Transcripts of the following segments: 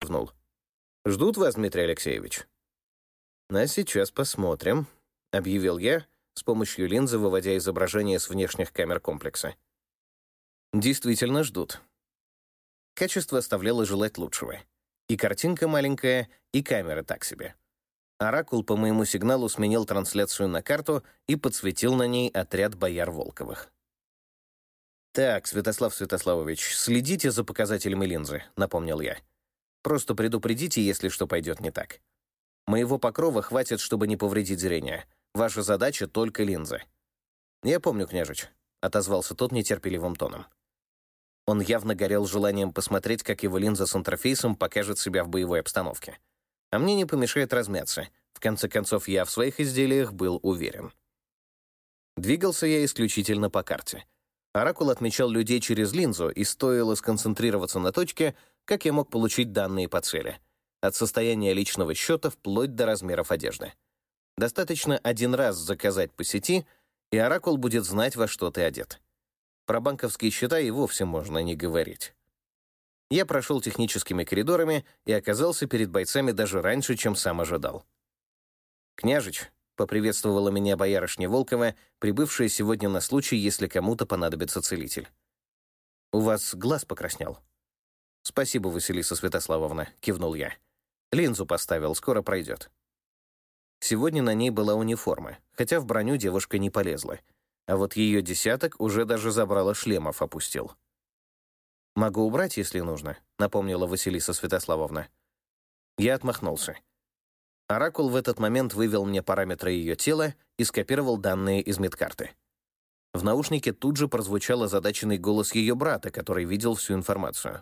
кивнул. «Ждут вас, Дмитрий Алексеевич». «А сейчас посмотрим», — объявил я, с помощью линзы выводя изображение с внешних камер комплекса. Действительно ждут. Качество оставляло желать лучшего. И картинка маленькая, и камера так себе. Оракул по моему сигналу сменил трансляцию на карту и подсветил на ней отряд бояр Волковых. «Так, Святослав Святославович, следите за показателями линзы», — напомнил я. «Просто предупредите, если что пойдет не так. Моего покрова хватит, чтобы не повредить зрение. Ваша задача — только линзы». «Я помню, княжич», — отозвался тот нетерпеливым тоном. Он явно горел желанием посмотреть, как его линза с интерфейсом покажет себя в боевой обстановке. А мне не помешает размяться. В конце концов, я в своих изделиях был уверен. Двигался я исключительно по карте. Оракул отмечал людей через линзу, и стоило сконцентрироваться на точке, как я мог получить данные по цели. От состояния личного счета вплоть до размеров одежды. Достаточно один раз заказать по сети, и Оракул будет знать, во что ты одет. Про банковские счета и вовсе можно не говорить. Я прошел техническими коридорами и оказался перед бойцами даже раньше, чем сам ожидал. «Княжич», — поприветствовала меня боярышня Волкова, прибывшая сегодня на случай, если кому-то понадобится целитель. «У вас глаз покраснел». «Спасибо, Василиса Святославовна», — кивнул я. «Линзу поставил, скоро пройдет». Сегодня на ней была униформа, хотя в броню девушка не полезла. А вот ее десяток уже даже забрало шлемов опустил. «Могу убрать, если нужно», — напомнила Василиса Святославовна. Я отмахнулся. Оракул в этот момент вывел мне параметры ее тела и скопировал данные из медкарты. В наушнике тут же прозвучал озадаченный голос ее брата, который видел всю информацию.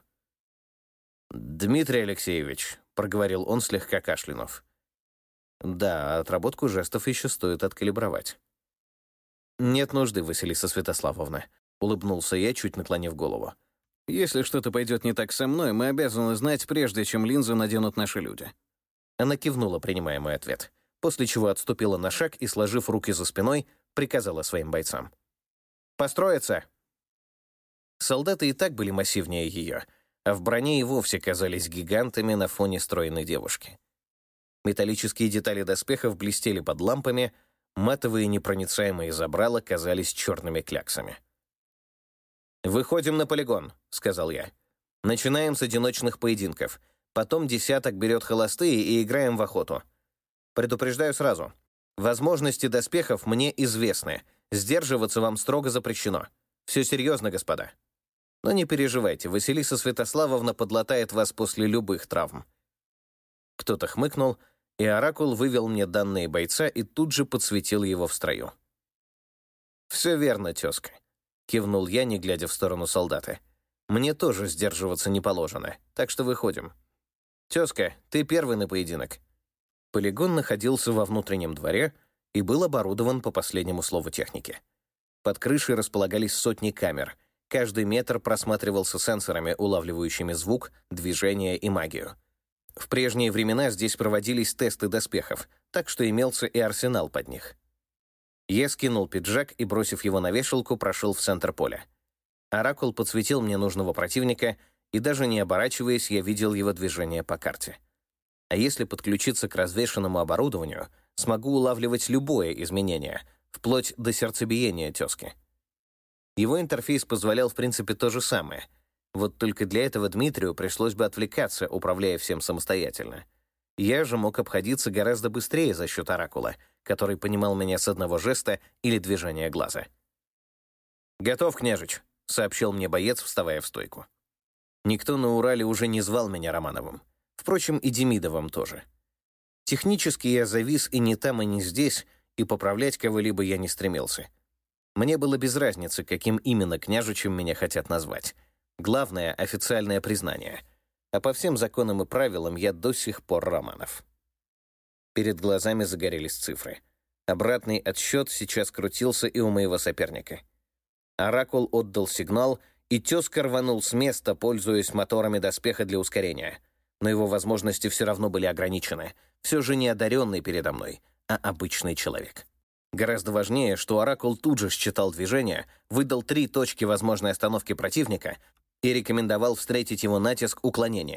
«Дмитрий Алексеевич», — проговорил он, слегка кашлянув. «Да, отработку жестов еще стоит откалибровать». «Нет нужды, Василиса Святославовна», — улыбнулся я, чуть наклонив голову. «Если что-то пойдет не так со мной, мы обязаны знать, прежде чем линзу наденут наши люди». Она кивнула, принимая мой ответ, после чего отступила на шаг и, сложив руки за спиной, приказала своим бойцам. «Построиться!» Солдаты и так были массивнее ее, а в броне и вовсе казались гигантами на фоне стройной девушки. Металлические детали доспехов блестели под лампами, матовые непроницаемые забрала казались черными кляксами. «Выходим на полигон», — сказал я. «Начинаем с одиночных поединков. Потом десяток берет холостые и играем в охоту. Предупреждаю сразу. Возможности доспехов мне известны. Сдерживаться вам строго запрещено. Все серьезно, господа. Но не переживайте, Василиса Святославовна подлатает вас после любых травм». Кто-то хмыкнул, и Оракул вывел мне данные бойца и тут же подсветил его в строю. «Все верно, тезка», — кивнул я, не глядя в сторону солдата. «Мне тоже сдерживаться не положено, так что выходим. Тезка, ты первый на поединок». Полигон находился во внутреннем дворе и был оборудован по последнему слову техники. Под крышей располагались сотни камер. Каждый метр просматривался сенсорами, улавливающими звук, движение и магию. В прежние времена здесь проводились тесты доспехов, так что имелся и арсенал под них. Я скинул пиджак и, бросив его на вешалку, прошел в центр поля. Оракул подсветил мне нужного противника, и даже не оборачиваясь, я видел его движение по карте. А если подключиться к развешенному оборудованию, смогу улавливать любое изменение, вплоть до сердцебиения тезки. Его интерфейс позволял, в принципе, то же самое. Вот только для этого Дмитрию пришлось бы отвлекаться, управляя всем самостоятельно. Я же мог обходиться гораздо быстрее за счет Оракула, который понимал меня с одного жеста или движения глаза. «Готов, княжич», — сообщил мне боец, вставая в стойку. Никто на Урале уже не звал меня Романовым. Впрочем, и Демидовым тоже. Технически я завис и не там, и не здесь, и поправлять кого-либо я не стремился. Мне было без разницы, каким именно княжичем меня хотят назвать. Главное — официальное признание. А по всем законам и правилам я до сих пор Романов. Перед глазами загорелись цифры. Обратный отсчет сейчас крутился и у моего соперника. Оракул отдал сигнал, и тезка рванул с места, пользуясь моторами доспеха для ускорения. Но его возможности все равно были ограничены. Все же не одаренный передо мной, а обычный человек. Гораздо важнее, что Оракул тут же считал движение, выдал 3 точки возможной остановки противника и рекомендовал встретить его натиск уклонением.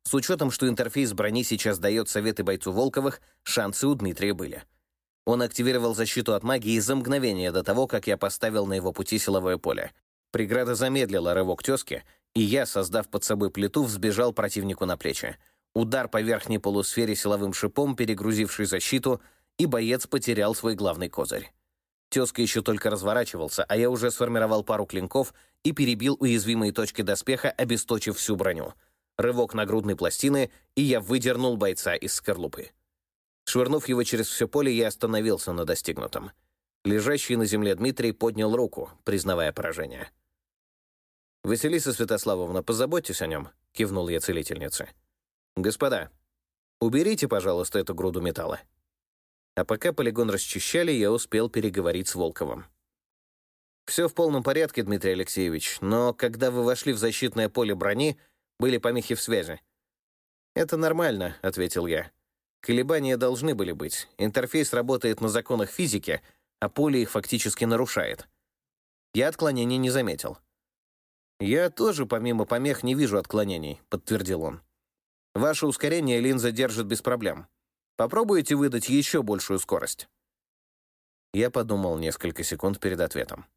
С учетом, что интерфейс брони сейчас дает советы бойцу Волковых, шансы у Дмитрия были. Он активировал защиту от магии за мгновение до того, как я поставил на его пути силовое поле. Преграда замедлила рывок тезки, и я, создав под собой плиту, взбежал противнику на плечи. Удар по верхней полусфере силовым шипом, перегрузивший защиту, и боец потерял свой главный козырь. Тезка еще только разворачивался, а я уже сформировал пару клинков и перебил уязвимые точки доспеха, обесточив всю броню. Рывок нагрудной пластины, и я выдернул бойца из скорлупы. Швырнув его через все поле, я остановился на достигнутом. Лежащий на земле Дмитрий поднял руку, признавая поражение. «Василиса Святославовна, позаботьтесь о нем», — кивнул я целительнице. «Господа, уберите, пожалуйста, эту груду металла». А пока полигон расчищали, я успел переговорить с Волковым. «Все в полном порядке, Дмитрий Алексеевич, но когда вы вошли в защитное поле брони, были помехи в связи». «Это нормально», — ответил я. «Колебания должны были быть. Интерфейс работает на законах физики, а поле их фактически нарушает». Я отклонений не заметил. «Я тоже, помимо помех, не вижу отклонений», — подтвердил он. «Ваше ускорение линза держит без проблем. Попробуйте выдать еще большую скорость». Я подумал несколько секунд перед ответом.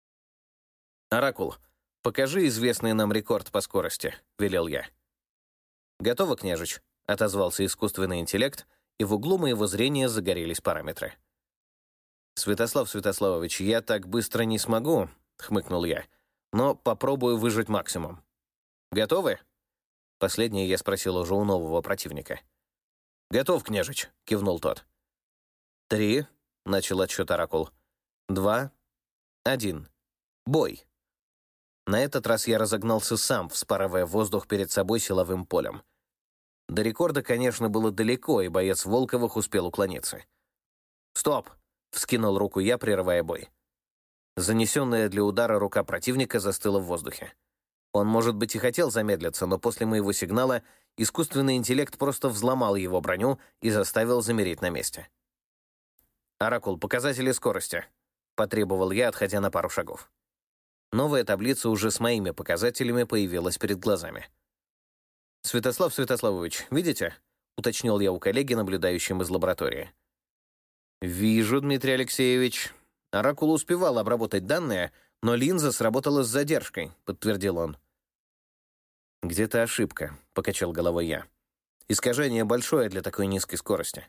«Оракул, покажи известный нам рекорд по скорости», — велел я. «Готово, княжич», — отозвался искусственный интеллект, и в углу моего зрения загорелись параметры. «Святослав Святославович, я так быстро не смогу», — хмыкнул я, «но попробую выжать максимум». «Готовы?» Последнее я спросил уже у нового противника. «Готов, княжич», — кивнул тот. 3, — начал отсчет Оракул, 2, 1. Бой. На этот раз я разогнался сам, вспарывая воздух перед собой силовым полем. До рекорда, конечно, было далеко, и боец Волковых успел уклониться. «Стоп!» — вскинул руку я, прерывая бой. Занесенная для удара рука противника застыла в воздухе. Он, может быть, и хотел замедлиться, но после моего сигнала искусственный интеллект просто взломал его броню и заставил замереть на месте. «Оракул, показатели скорости», — потребовал я, отходя на пару шагов. Новая таблица уже с моими показателями появилась перед глазами. «Святослав Святославович, видите?» — уточнил я у коллеги, наблюдающим из лаборатории. «Вижу, Дмитрий Алексеевич. Оракул успевал обработать данные, но линза сработала с задержкой», — подтвердил он. «Где-то ошибка», — покачал головой я. «Искажение большое для такой низкой скорости».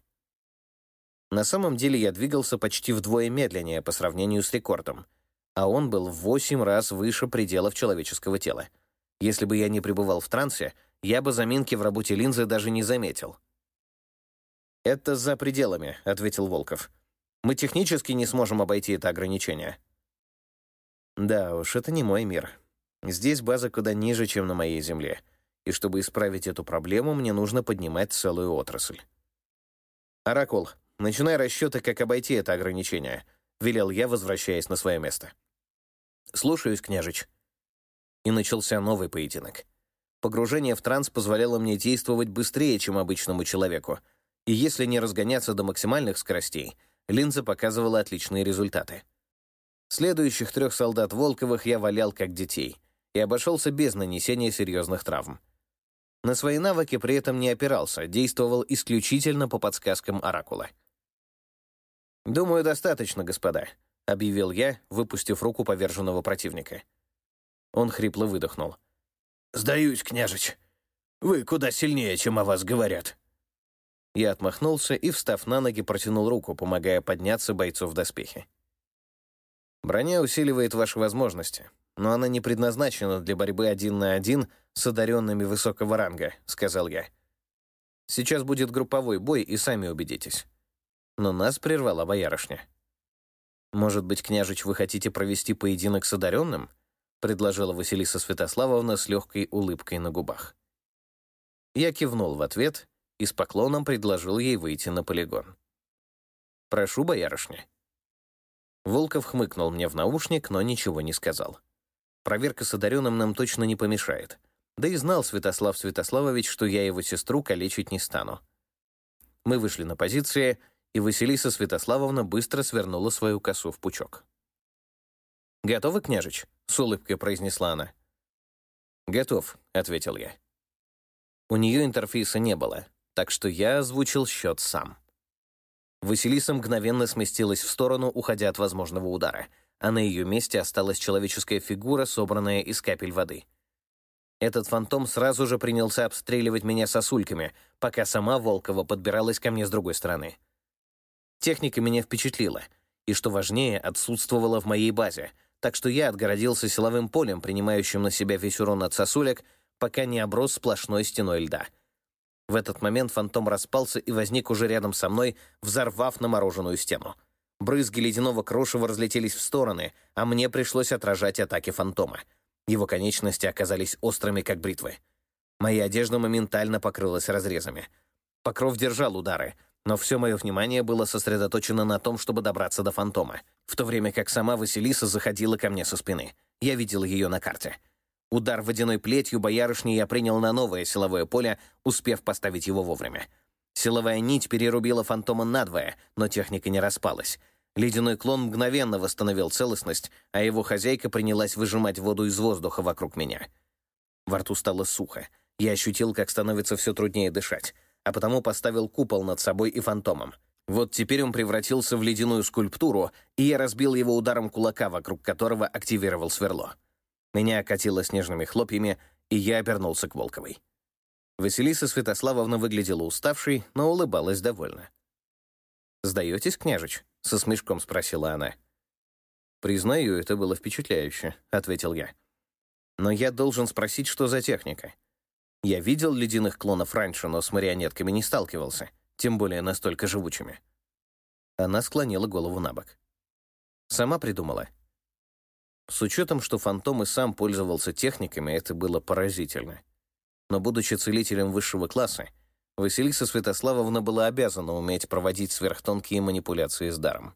На самом деле я двигался почти вдвое медленнее по сравнению с рекордом, а он был в 8 раз выше пределов человеческого тела. Если бы я не пребывал в трансе, я бы заминки в работе линзы даже не заметил. «Это за пределами», — ответил Волков. «Мы технически не сможем обойти это ограничение». «Да уж, это не мой мир. Здесь база куда ниже, чем на моей Земле, и чтобы исправить эту проблему, мне нужно поднимать целую отрасль». «Оракул, начинай расчеты, как обойти это ограничение», — велел я, возвращаясь на свое место. «Слушаюсь, княжич». И начался новый поединок. Погружение в транс позволяло мне действовать быстрее, чем обычному человеку, и если не разгоняться до максимальных скоростей, линза показывала отличные результаты. Следующих 3 солдат Волковых я валял как детей и обошелся без нанесения серьезных травм. На свои навыки при этом не опирался, действовал исключительно по подсказкам Оракула. «Думаю, достаточно, господа», — объявил я, выпустив руку поверженного противника. Он хрипло выдохнул. «Сдаюсь, княжич. Вы куда сильнее, чем о вас говорят». Я отмахнулся и, встав на ноги, протянул руку, помогая подняться бойцу в доспехи. «Броня усиливает ваши возможности, но она не предназначена для борьбы 1 на 1 с одаренными высокого ранга», — сказал я. «Сейчас будет групповой бой, и сами убедитесь». Но нас прервала боярышня. «Может быть, княжич, вы хотите провести поединок с одаренным?» — предложила Василиса Святославовна с легкой улыбкой на губах. Я кивнул в ответ и с поклоном предложил ей выйти на полигон. «Прошу, боярышня». Волков хмыкнул мне в наушник, но ничего не сказал. Проверка с одаренным нам точно не помешает. Да и знал Святослав Святославович, что я его сестру калечить не стану. Мы вышли на позиции, и Василиса Святославовна быстро свернула свою косу в пучок. «Готовы, княжич?» — с улыбкой произнесла она. «Готов», — ответил я. У нее интерфейса не было, так что я озвучил счет сам. Василиса мгновенно сместилась в сторону, уходя от возможного удара, а на ее месте осталась человеческая фигура, собранная из капель воды. Этот фантом сразу же принялся обстреливать меня сосульками, пока сама Волкова подбиралась ко мне с другой стороны. Техника меня впечатлила, и, что важнее, отсутствовала в моей базе, так что я отгородился силовым полем, принимающим на себя весь урон от сосулек, пока не оброс сплошной стеной льда. В этот момент фантом распался и возник уже рядом со мной, взорвав намороженную стену. Брызги ледяного крошева разлетелись в стороны, а мне пришлось отражать атаки фантома. Его конечности оказались острыми, как бритвы. Моя одежда моментально покрылась разрезами. Покров держал удары, но все мое внимание было сосредоточено на том, чтобы добраться до фантома, в то время как сама Василиса заходила ко мне со спины. Я видел ее на карте. Удар водяной плетью боярышни я принял на новое силовое поле, успев поставить его вовремя. Силовая нить перерубила фантома надвое, но техника не распалась. Ледяной клон мгновенно восстановил целостность, а его хозяйка принялась выжимать воду из воздуха вокруг меня. Во рту стало сухо. Я ощутил, как становится все труднее дышать, а потому поставил купол над собой и фантомом. Вот теперь он превратился в ледяную скульптуру, и я разбил его ударом кулака, вокруг которого активировал сверло. Меня окатило снежными хлопьями, и я обернулся к Волковой. Василиса Святославовна выглядела уставшей, но улыбалась довольно. «Сдаетесь, княжич?» — со смешком спросила она. «Признаю, это было впечатляюще», — ответил я. «Но я должен спросить, что за техника. Я видел ледяных клонов раньше, но с марионетками не сталкивался, тем более настолько живучими». Она склонила голову на бок. «Сама придумала?» С учетом, что фантом и сам пользовался техниками, это было поразительно. Но, будучи целителем высшего класса, Василиса Святославовна была обязана уметь проводить сверхтонкие манипуляции с даром.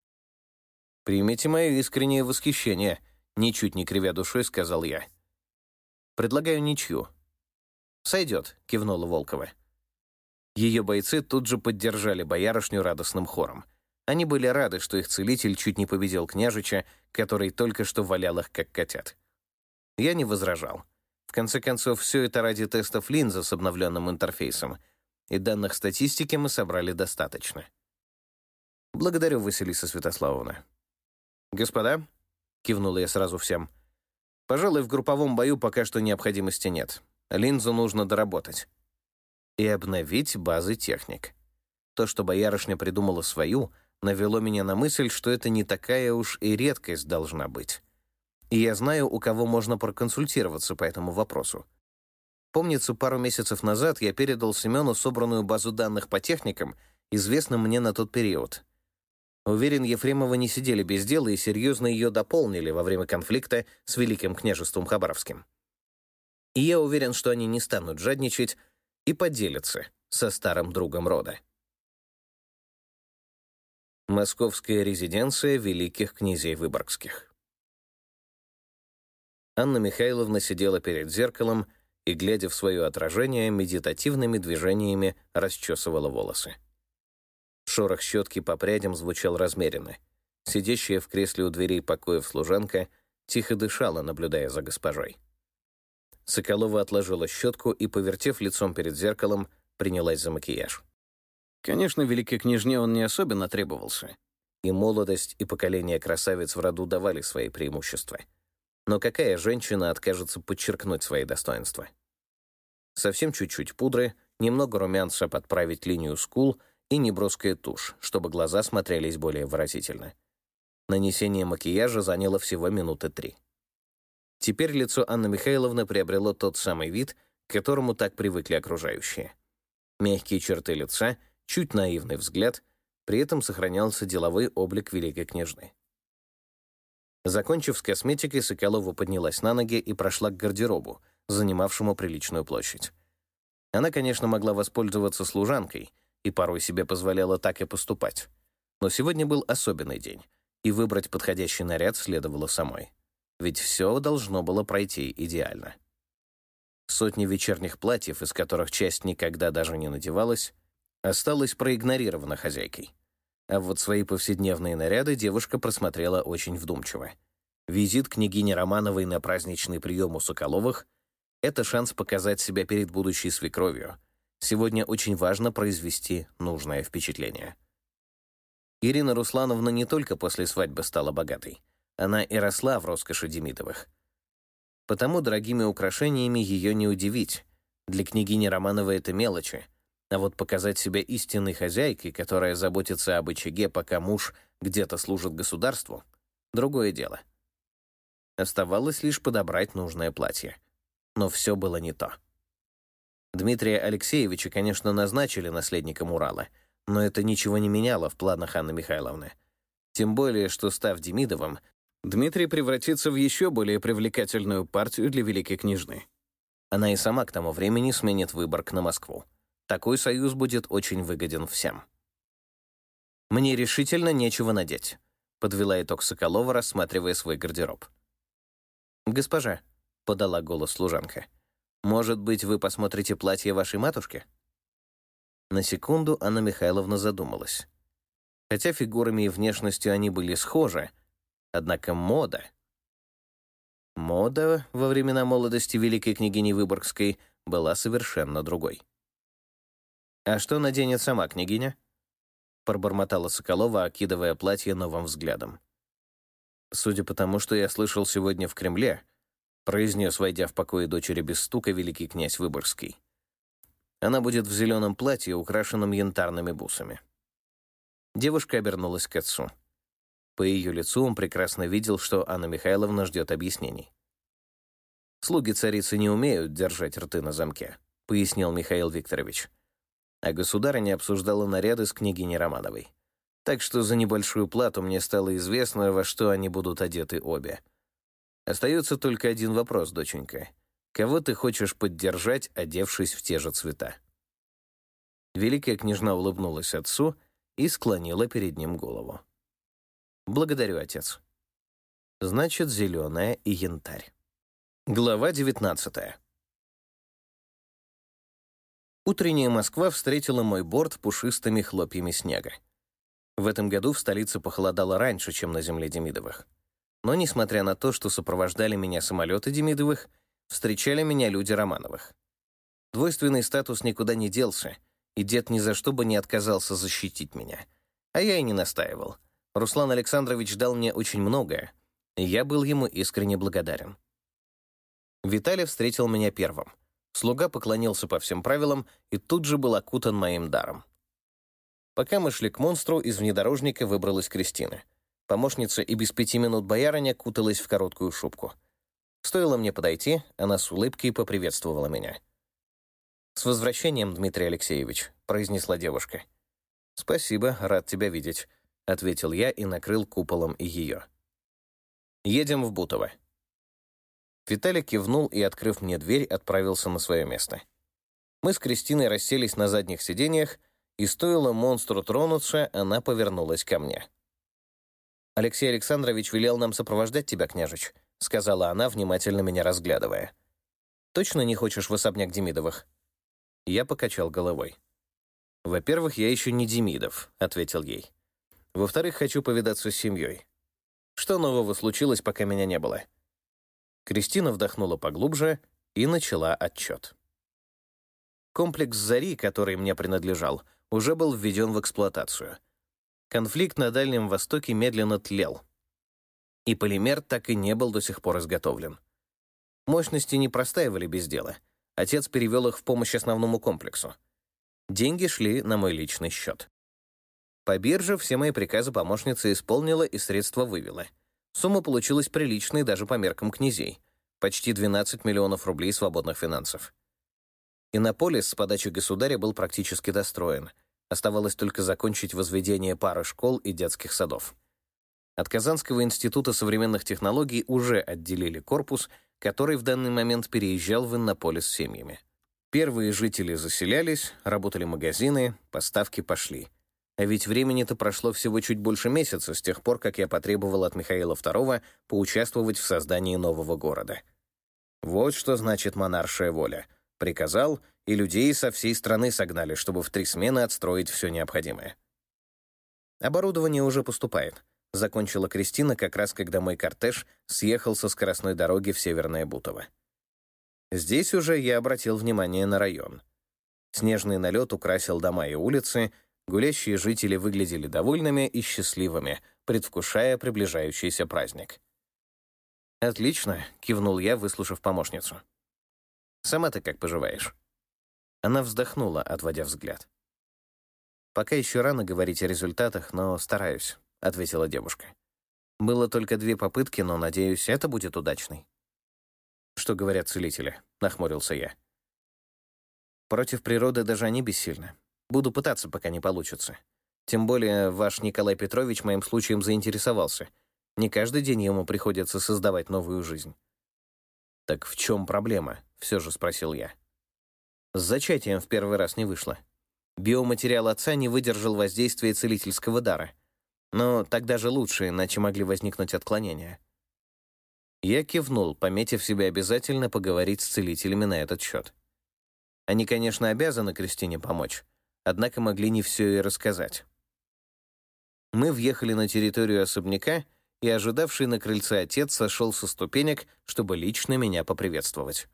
«Примите мое искреннее восхищение», — ничуть не кривя душой, сказал я. «Предлагаю ничью». «Сойдет», — кивнула Волкова. Ее бойцы тут же поддержали боярышню радостным хором. Они были рады, что их целитель чуть не победил княжича, который только что валял их, как котят. Я не возражал. В конце концов, все это ради тестов линзы с обновленным интерфейсом, и данных статистики мы собрали достаточно. «Благодарю, Василиса Святославовна». «Господа», — кивнула я сразу всем, — «пожалуй, в групповом бою пока что необходимости нет. Линзу нужно доработать. И обновить базы техник. То, что боярышня придумала свою, навело меня на мысль, что это не такая уж и редкость должна быть. И я знаю, у кого можно проконсультироваться по этому вопросу. Помнится, пару месяцев назад я передал Семену собранную базу данных по техникам, известным мне на тот период. Уверен, Ефремовы не сидели без дела и серьезно ее дополнили во время конфликта с Великим княжеством Хабаровским. И я уверен, что они не станут жадничать и поделятся со старым другом рода. Московская резиденция великих князей Выборгских. Анна Михайловна сидела перед зеркалом и, глядя в свое отражение, медитативными движениями расчесывала волосы. Шорох щетки по прядям звучал размеренно. Сидящая в кресле у дверей покоев служанка тихо дышала, наблюдая за госпожой. Соколова отложила щетку и, повертев лицом перед зеркалом, принялась за макияж. Конечно, великой княжне он не особенно требовался. И молодость, и поколение красавиц в роду давали свои преимущества. Но какая женщина откажется подчеркнуть свои достоинства? Совсем чуть-чуть пудры, немного румянца подправить линию скул и неброская тушь, чтобы глаза смотрелись более выразительно. Нанесение макияжа заняло всего минуты 3. Теперь лицо Анны Михайловны приобрело тот самый вид, к которому так привыкли окружающие. Мягкие черты лица, чуть наивный взгляд, при этом сохранялся деловой облик великой княжны. Закончив с косметикой, Соколова поднялась на ноги и прошла к гардеробу, занимавшему приличную площадь. Она, конечно, могла воспользоваться служанкой и порой себе позволяла так и поступать. Но сегодня был особенный день, и выбрать подходящий наряд следовало самой. Ведь все должно было пройти идеально. Сотни вечерних платьев, из которых часть никогда даже не надевалась, осталась проигнорирована хозяйкой. А вот свои повседневные наряды девушка просмотрела очень вдумчиво. Визит княгини Романовой на праздничный прием у Соколовых, Это шанс показать себя перед будущей свекровью. Сегодня очень важно произвести нужное впечатление. Ирина Руслановна не только после свадьбы стала богатой. Она и росла в роскоши Демидовых. Потому дорогими украшениями ее не удивить. Для княгини Романовой это мелочи. А вот показать себя истинной хозяйкой, которая заботится об очаге, пока муж где-то служит государству — другое дело. Оставалось лишь подобрать нужное платье. Но все было не то. Дмитрия Алексеевича, конечно, назначили наследником Урала, но это ничего не меняло в планах Анны Михайловны. Тем более, что, став Демидовым, Дмитрий превратится в еще более привлекательную партию для великой княжны. Она и сама к тому времени сменит Выборг на Москву. Такой союз будет очень выгоден всем. «Мне решительно нечего надеть», — подвела итог Соколова, рассматривая свой гардероб. «Госпожа», — подала голос служанка, — «может быть, вы посмотрите платье вашей матушки?» На секунду Анна Михайловна задумалась. Хотя фигурами и внешностью они были схожи, однако мода во времена молодости великой княгини Выборгской была совершенно другой. «А что наденет сама княгиня?» — пробормотала Соколова, окидывая платье новым взглядом. «Судя по тому, что я слышал сегодня в Кремле», — произнес, войдя в покои дочери без стука, великий князь Выборгский, «она будет в зеленом платье, украшенном янтарными бусами». Девушка обернулась к отцу. По ее лицу он прекрасно видел, что Анна Михайловна ждет объяснений. «Слуги царицы не умеют держать рты на замке», — пояснил Михаил Викторович. А государыня обсуждала наряды с княгиней Романовой. Так что за небольшую плату мне стало известно, во что они будут одеты обе. Остается только один вопрос, доченька. Кого ты хочешь поддержать, одевшись в те же цвета?» Великая княжна улыбнулась отцу и склонила перед ним голову. «Благодарю, отец. Значит, зеленая и янтарь». Глава 19. Утренняя Москва встретила мой борт пушистыми хлопьями снега. В этом году в столице похолодало раньше, чем на земле Демидовых. Но, несмотря на то, что сопровождали меня самолеты Демидовых, встречали меня люди Романовых. Двойственный статус никуда не делся, и дед ни за что бы не отказался защитить меня. А я и не настаивал. Руслан Александрович дал мне очень многое, и я был ему искренне благодарен. Виталий встретил меня первым. Слуга поклонился по всем правилам и тут же был окутан моим даром. Пока мы шли к монстру, из внедорожника выбралась Кристина. Помощница и без 5 минут боярыня куталась в короткую шубку. Стоило мне подойти, она с улыбкой поприветствовала меня. «С возвращением, Дмитрий Алексеевич», — произнесла девушка. «Спасибо, рад тебя видеть», — ответил я и накрыл куполом и ее. «Едем в Бутово». Виталий кивнул и, открыв мне дверь, отправился на свое место. Мы с Кристиной расселись на задних сиденьях, и стоило монстру тронуться, она повернулась ко мне. «Алексей Александрович велел нам сопровождать тебя, княжич», — сказала она, внимательно меня разглядывая. «Точно не хочешь в особняк Демидовых?» Я покачал головой. «Во-первых, я еще не Демидов», — ответил ей. «Во-вторых, хочу повидаться с семьей. Что нового случилось, пока меня не было?» Кристина вдохнула поглубже и начала отчет. Комплекс «Зари», который мне принадлежал, уже был введен в эксплуатацию. Конфликт на Дальнем Востоке медленно тлел, и полимер так и не был до сих пор изготовлен. Мощности не простаивали без дела. Отец перевел их в помощь основному комплексу. Деньги шли на мой личный счет. По бирже все мои приказы помощница исполнила и средства вывела. Сумма получилась приличной даже по меркам князей. Почти 12 миллионов рублей свободных финансов. Иннополис с подачи государя был практически достроен. Оставалось только закончить возведение пары школ и детских садов. От Казанского института современных технологий уже отделили корпус, который в данный момент переезжал в Иннополис с семьями. Первые жители заселялись, работали магазины, поставки пошли. А ведь времени-то прошло всего чуть больше месяца с тех пор, как я потребовал от Михаила II поучаствовать в создании нового города. Вот что значит монаршая воля. Приказал, и людей со всей страны согнали, чтобы в 3 смены отстроить все необходимое. «Оборудование уже поступает», — закончила Кристина как раз, когда мой кортеж съехал со скоростной дороги в Северное Бутово. Здесь уже я обратил внимание на район. Снежный налет украсил дома и улицы, гулящие жители выглядели довольными и счастливыми, предвкушая приближающийся праздник. «Отлично», — кивнул я, выслушав помощницу. «Сама ты как поживаешь?» Она вздохнула, отводя взгляд. «Пока еще рано говорить о результатах, но стараюсь», — ответила девушка. «Было только 2 попытки, но, надеюсь, это будет удачной». «Что говорят целители?» — нахмурился я. «Против природы даже они бессильны. Буду пытаться, пока не получится. Тем более ваш Николай Петрович моим случаем заинтересовался. Не каждый день ему приходится создавать новую жизнь». «Так в чем проблема?» — все же спросил я. «С зачатием в первый раз не вышло. Биоматериал отца не выдержал воздействия целительского дара. Но тогда же лучше, иначе могли возникнуть отклонения». Я кивнул, пометив себе обязательно поговорить с целителями на этот счет. Они, конечно, обязаны Кристине помочь, однако могли не все и рассказать. Мы въехали на территорию особняка, и ожидавший на крыльце отец сошел со ступенек, чтобы лично меня поприветствовать.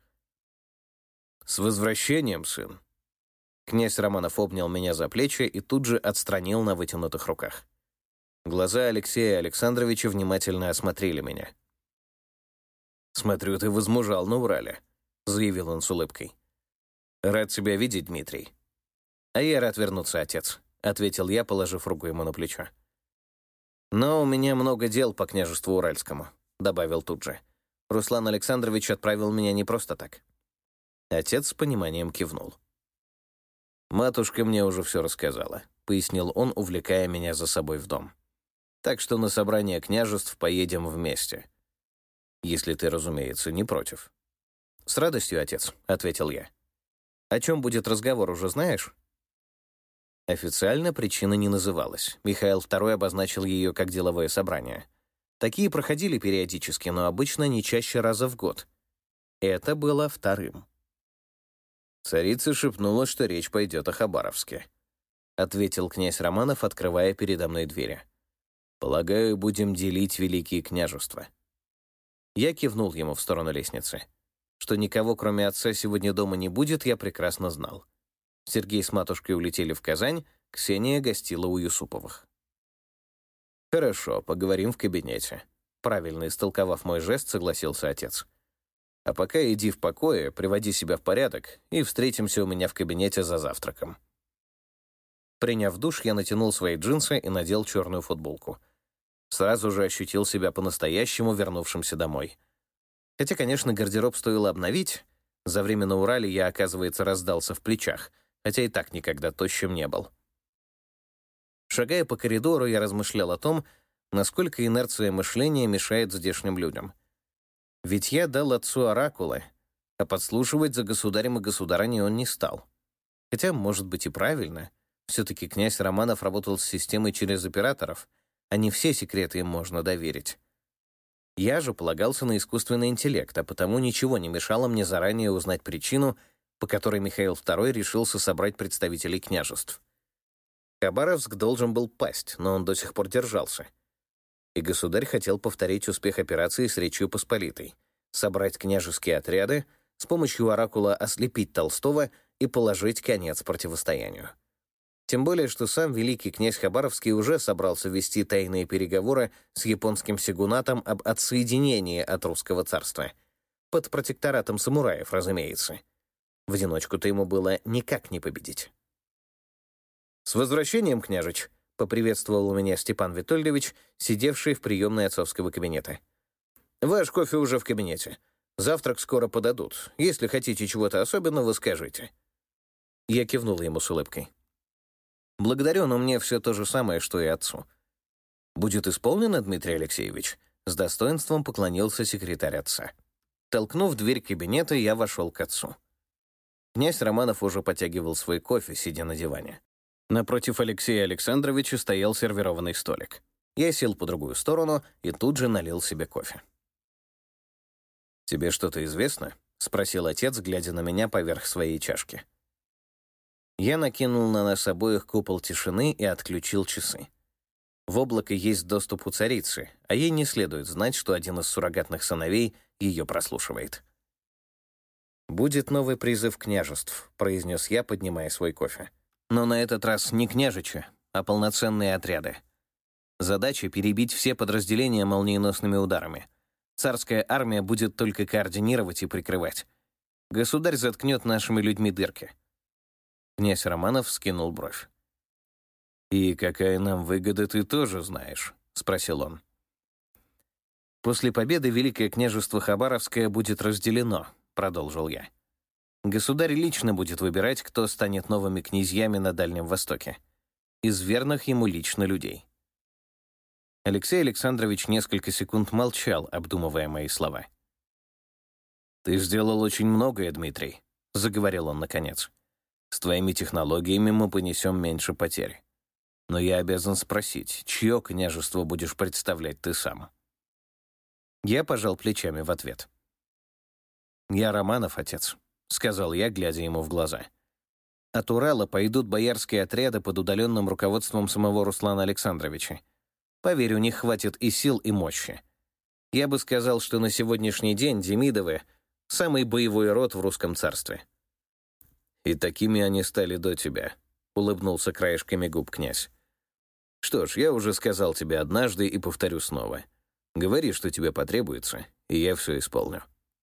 «С возвращением, сын!» Князь Романов обнял меня за плечи и тут же отстранил на вытянутых руках. Глаза Алексея Александровича внимательно осмотрели меня. «Смотрю, ты возмужал на Урале», — заявил он с улыбкой. «Рад тебя видеть, Дмитрий». «А я рад вернуться, отец», — ответил я, положив руку ему на плечо. «Но у меня много дел по княжеству Уральскому», — добавил тут же. «Руслан Александрович отправил меня не просто так». Отец с пониманием кивнул. «Матушка мне уже все рассказала», — пояснил он, увлекая меня за собой в дом. «Так что на собрание княжеств поедем вместе. Если ты, разумеется, не против». «С радостью, отец», — ответил я. «О чем будет разговор, уже знаешь?» Официально причина не называлась. Михаил II обозначил ее как деловое собрание. Такие проходили периодически, но обычно не чаще раза в год. Это было вторым. «Царица шепнула, что речь пойдет о Хабаровске», — ответил князь Романов, открывая передо мной двери. «Полагаю, будем делить великие княжества». Я кивнул ему в сторону лестницы. Что никого, кроме отца, сегодня дома не будет, я прекрасно знал. Сергей с матушкой улетели в Казань, Ксения гостила у Юсуповых. «Хорошо, поговорим в кабинете», — правильно истолковав мой жест, согласился отец. «А пока иди в покое, приводи себя в порядок и встретимся у меня в кабинете за завтраком». Приняв душ, я натянул свои джинсы и надел черную футболку. Сразу же ощутил себя по-настоящему вернувшимся домой. Хотя, конечно, гардероб стоило обновить. За время на Урале я, оказывается, раздался в плечах, хотя и так никогда тощим не был. Шагая по коридору, я размышлял о том, насколько инерция мышления мешает здешним людям. Ведь я дал отцу оракулы, а подслушивать за государем и государыней он не стал. Хотя, может быть, и правильно. Все-таки князь Романов работал с системой через операторов, а не все секреты им можно доверить. Я же полагался на искусственный интеллект, а потому ничего не мешало мне заранее узнать причину, по которой Михаил II решился собрать представителей княжеств. Хабаровск должен был пасть, но он до сих пор держался. И государь хотел повторить успех операции с Речью Посполитой, собрать княжеские отряды, с помощью оракула ослепить Толстого и положить конец противостоянию. Тем более, что сам великий князь Хабаровский уже собрался вести тайные переговоры с японским сёгунатом об отсоединении от русского царства. Под протекторатом самураев, разумеется. В одиночку-то ему было никак не победить. «С возвращением, княжич!» — поприветствовал меня Степан Витольдович, сидевший в приемной отцовского кабинета. «Ваш кофе уже в кабинете. Завтрак скоро подадут. Если хотите чего-то особенного, скажите». Я кивнул ему с улыбкой. «Благодарю, но мне все то же самое, что и отцу». «Будет исполнено, Дмитрий Алексеевич?» С достоинством поклонился секретарь отца. Толкнув дверь кабинета, я вошел к отцу. Князь Романов уже потягивал свой кофе, сидя на диване. Напротив Алексея Александровича стоял сервированный столик. Я сел по другую сторону и тут же налил себе кофе. «Тебе что-то известно?» — спросил отец, глядя на меня поверх своей чашки. Я накинул на нас обоих купол тишины и отключил часы. В облако есть доступ у царицы, а ей не следует знать, что один из суррогатных сыновей ее прослушивает. «Будет новый призыв княжеств», — произнес я, поднимая свой кофе. «Но на этот раз не княжичи, а полноценные отряды. Задача — перебить все подразделения молниеносными ударами. Царская армия будет только координировать и прикрывать. Государь заткнет нашими людьми дырки». Князь Романов вскинул бровь. «И какая нам выгода, ты тоже знаешь?» — спросил он. «После победы Великое княжество Хабаровское будет разделено», — продолжил я. «Государь лично будет выбирать, кто станет новыми князьями на Дальнем Востоке. Из верных ему лично людей». Алексей Александрович несколько секунд молчал, обдумывая мои слова. «Ты сделал очень многое, Дмитрий», — заговорил он наконец. «С твоими технологиями мы понесем меньше потерь. Но я обязан спросить, чье княжество будешь представлять ты сам?» Я пожал плечами в ответ. «Я Романов, отец», — сказал я, глядя ему в глаза. «От Урала пойдут боярские отряды под удаленным руководством самого Руслана Александровича. Поверь, у них хватит и сил, и мощи. Я бы сказал, что на сегодняшний день Демидовы — самый боевой род в русском царстве». «И такими они стали до тебя», — улыбнулся краешками губ князь. «Что ж, я уже сказал тебе однажды и повторю снова. Говори, что тебе потребуется, и я все исполню».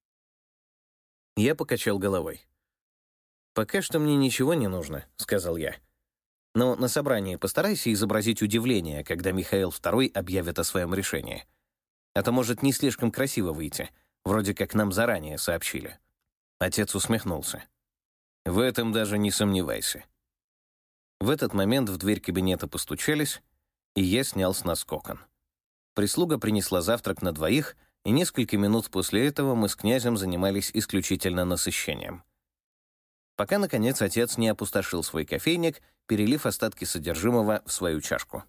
Я покачал головой. «Пока что мне ничего не нужно», — сказал я. «Но на собрании постарайся изобразить удивление, когда Михаил II объявит о своем решении. Это может не слишком красиво выйти, вроде как нам заранее сообщили». Отец усмехнулся. «В этом даже не сомневайся». В этот момент в дверь кабинета постучались, и я снял с нас кокон. Прислуга принесла завтрак на двоих, и несколько минут после этого мы с князем занимались исключительно насыщением. Пока, наконец, отец не опустошил свой кофейник, перелив остатки содержимого в свою чашку.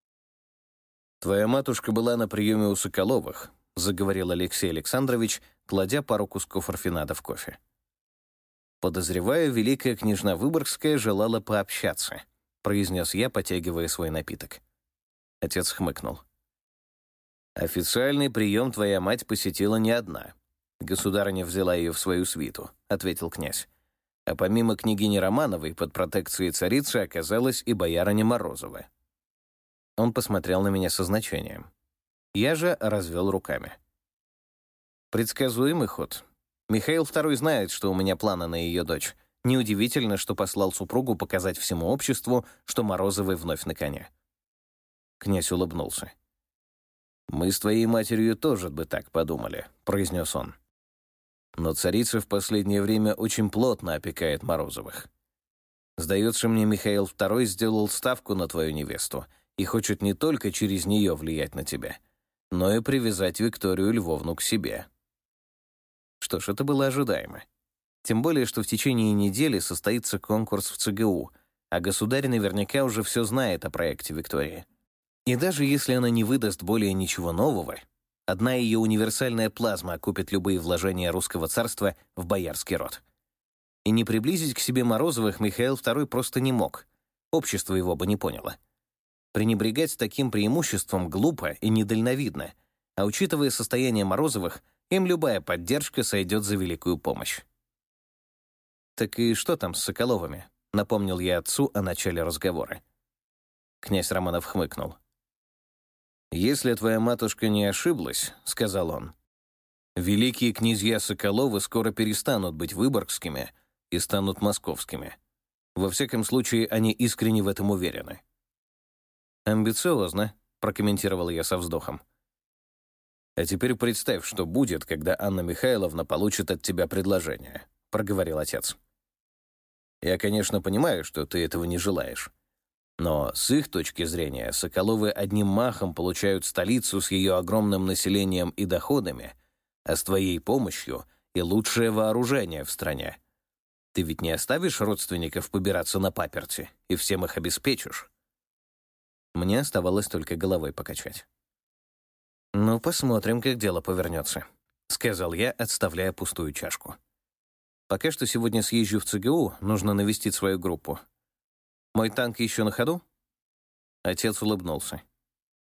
«Твоя матушка была на приеме у Соколовых», — заговорил Алексей Александрович, кладя пару кусков рафинада в кофе. «Подозреваю, великая княжна Выборгская желала пообщаться», — произнес я, потягивая свой напиток. Отец хмыкнул. «Официальный прием твоя мать посетила не одна. Государыня взяла ее в свою свиту», — ответил князь. «А помимо княгини Романовой под протекцией царицы оказалась и боярыня Морозова». Он посмотрел на меня со значением. Я же развел руками. Предсказуемый ход. Михаил II знает, что у меня планы на ее дочь. Неудивительно, что послал супругу показать всему обществу, что Морозовы вновь на коне. Князь улыбнулся. «Мы с твоей матерью тоже бы так подумали», — произнес он. «Но царица в последнее время очень плотно опекает Морозовых. Сдается мне, Михаил II сделал ставку на твою невесту и хочет не только через нее влиять на тебя, но и привязать Викторию Львовну к себе». Что ж, это было ожидаемо. Тем более, что в течение недели состоится конкурс в ЦГУ, а государь наверняка уже все знает о проекте Виктории. И даже если она не выдаст более ничего нового, одна ее универсальная плазма окупит любые вложения русского царства в боярский род. И не приблизить к себе Морозовых Михаил II просто не мог. Общество его бы не поняло. Пренебрегать таким преимуществом глупо и недальновидно, а учитывая состояние Морозовых, им любая поддержка сойдет за великую помощь. «Так и что там с Соколовыми?» — напомнил я отцу о начале разговора. Князь Романов хмыкнул. «Если твоя матушка не ошиблась, — сказал он, — великие князья Соколовы скоро перестанут быть выборгскими и станут московскими. Во всяком случае, они искренне в этом уверены». «Амбициозно», — прокомментировал я со вздохом. «А теперь представь, что будет, когда Анна Михайловна получит от тебя предложение», — проговорил отец. «Я, конечно, понимаю, что ты этого не желаешь. Но с их точки зрения Соколовы одним махом получают столицу с ее огромным населением и доходами, а с твоей помощью и лучшее вооружение в стране. Ты ведь не оставишь родственников побираться на паперти и всем их обеспечишь?» Мне оставалось только головой покачать. «Ну, посмотрим, как дело повернется», — сказал я, отставляя пустую чашку. «Пока что сегодня съезжу в ЦГУ, нужно навестить свою группу. Мой танк еще на ходу?» Отец улыбнулся.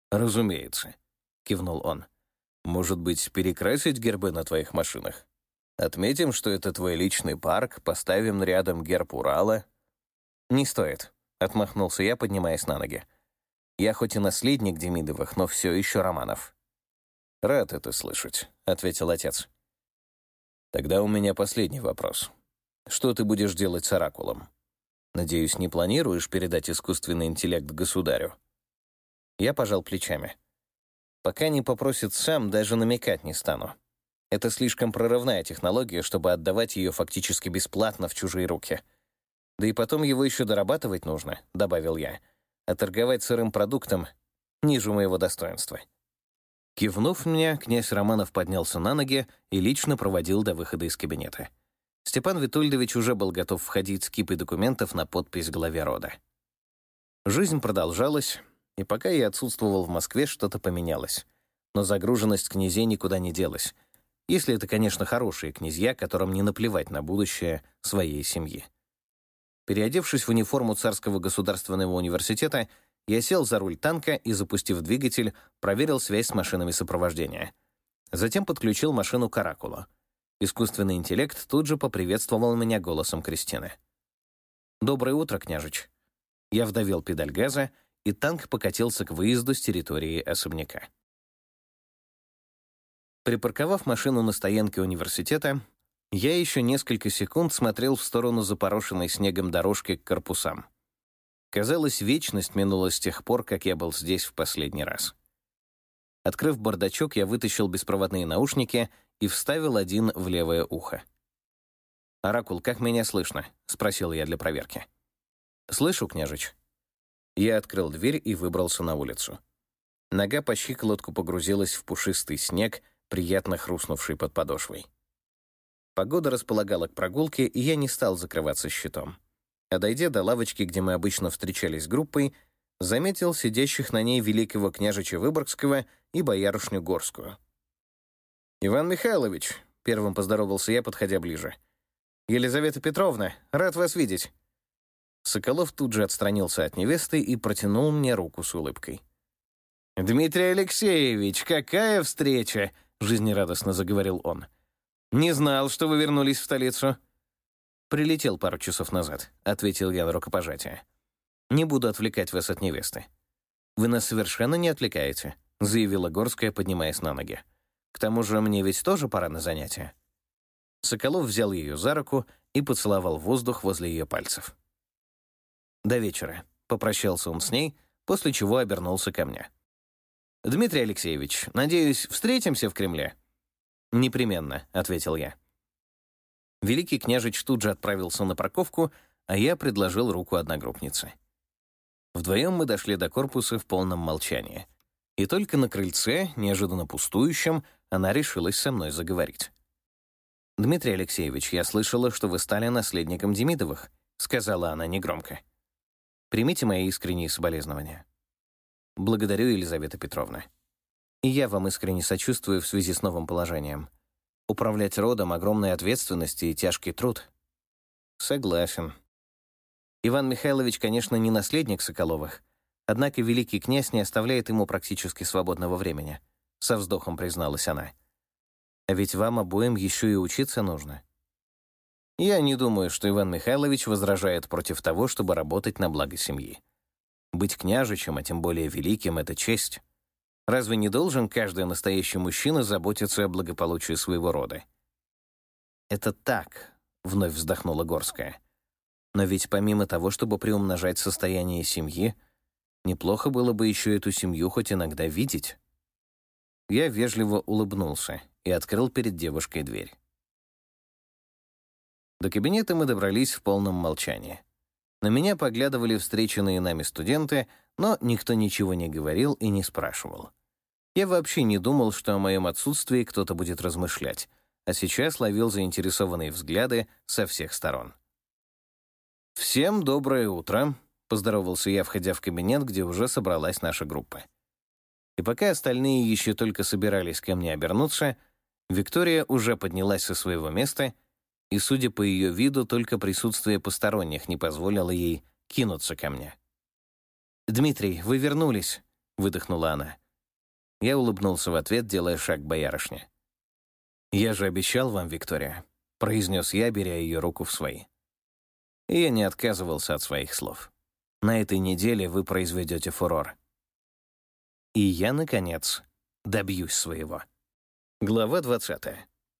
«Разумеется», — кивнул он. «Может быть, перекрасить гербы на твоих машинах? Отметим, что это твой личный парк, поставим рядом герб Урала». «Не стоит», — отмахнулся я, поднимаясь на ноги. «Я хоть и наследник Демидовых, но все еще Романов». «Рад это слышать», — ответил отец. «Тогда у меня последний вопрос. Что ты будешь делать с Оракулом? Надеюсь, не планируешь передать искусственный интеллект государю?» Я пожал плечами. «Пока не попросит сам, даже намекать не стану. Это слишком прорывная технология, чтобы отдавать ее фактически бесплатно в чужие руки. Да и потом его еще дорабатывать нужно», — добавил я. «А торговать сырым продуктом ниже моего достоинства». Кивнув мне, князь Романов поднялся на ноги и лично проводил до выхода из кабинета. Степан Витольдович уже был готов входить с кипой документов на подпись главе рода. Жизнь продолжалась, и пока я отсутствовал в Москве, что-то поменялось. Но загруженность князей никуда не делась, если это, конечно, хорошие князья, которым не наплевать на будущее своей семьи. Переодевшись в униформу Царского государственного университета, я сел за руль танка и, запустив двигатель, проверил связь с машинами сопровождения. Затем подключил машину к Оракулу. Искусственный интеллект тут же поприветствовал меня голосом Кристины. «Доброе утро, княжич». Я вдавил педаль газа, и танк покатился к выезду с территории особняка. Припарковав машину на стоянке университета, я еще несколько секунд смотрел в сторону запорошенной снегом дорожки к корпусам. Казалось, вечность минула с тех пор, как я был здесь в последний раз. Открыв бардачок, я вытащил беспроводные наушники и вставил один в левое ухо. «Оракул, как меня слышно?» — спросил я для проверки. «Слышу, княжич». Я открыл дверь и выбрался на улицу. Нога по щиколотку погрузилась в пушистый снег, приятно хрустнувший под подошвой. Погода располагала к прогулке, и я не стал закрываться щитом. А дойдя до лавочки, где мы обычно встречались с группой, заметил сидящих на ней великого княжича Выборгского и боярышню Горскую. «Иван Михайлович», — первым поздоровался я, подходя ближе. «Елизавета Петровна, рад вас видеть». Соколов тут же отстранился от невесты и протянул мне руку с улыбкой. «Дмитрий Алексеевич, какая встреча!» — жизнерадостно заговорил он. «Не знал, что вы вернулись в столицу». «Прилетел пару часов назад», — ответил я на рукопожатие. «Не буду отвлекать вас от невесты». «Вы нас совершенно не отвлекаете», — заявила Горская, поднимаясь на ноги. «К тому же мне ведь тоже пора на занятия». Соколов взял ее за руку и поцеловал воздух возле ее пальцев. «До вечера», — попрощался он с ней, после чего обернулся ко мне. «Дмитрий Алексеевич, надеюсь, встретимся в Кремле?» «Непременно», — ответил я. Великий княжич тут же отправился на парковку, а я предложил руку одногруппнице. Вдвоем мы дошли до корпуса в полном молчании. И только на крыльце, неожиданно пустующем, она решилась со мной заговорить. «Дмитрий Алексеевич, я слышала, что вы стали наследником Демидовых», — сказала она негромко. «Примите мои искренние соболезнования». «Благодарю, Елизавета Петровна. И я вам искренне сочувствую в связи с новым положением. Управлять родом — огромная ответственность и тяжкий труд». «Согласен». Иван Михайлович, конечно, не наследник Соколовых, однако великий князь не оставляет ему практически свободного времени, — со вздохом призналась она. «А ведь вам обоим еще и учиться нужно». Я не думаю, что Иван Михайлович возражает против того, чтобы работать на благо семьи. Быть княжичем, а тем более великим — это честь. Разве не должен каждый настоящий мужчина заботиться о благополучии своего рода? «Это так», — вновь вздохнула Горская. «Но ведь помимо того, чтобы приумножать состояние семьи, неплохо было бы еще эту семью хоть иногда видеть». Я вежливо улыбнулся и открыл перед девушкой дверь. До кабинета мы добрались в полном молчании. На меня поглядывали встреченные нами студенты, но никто ничего не говорил и не спрашивал. Я вообще не думал, что о моем отсутствии кто-то будет размышлять, а сейчас ловил заинтересованные взгляды со всех сторон. «Всем доброе утро», — поздоровался я, входя в кабинет, где уже собралась наша группа. И пока остальные еще только собирались ко мне обернуться, Виктория уже поднялась со своего места, и, судя по ее виду, только присутствие посторонних не позволило ей кинуться ко мне. «Дмитрий, вы вернулись», — выдохнула она. Я улыбнулся в ответ, делая шаг к боярышне. «Я же обещал вам, Виктория, произнес я, беря ее руку в свои. И я не отказывался от своих слов. На этой неделе вы произведете фурор. И я, наконец, добьюсь своего. Глава 20.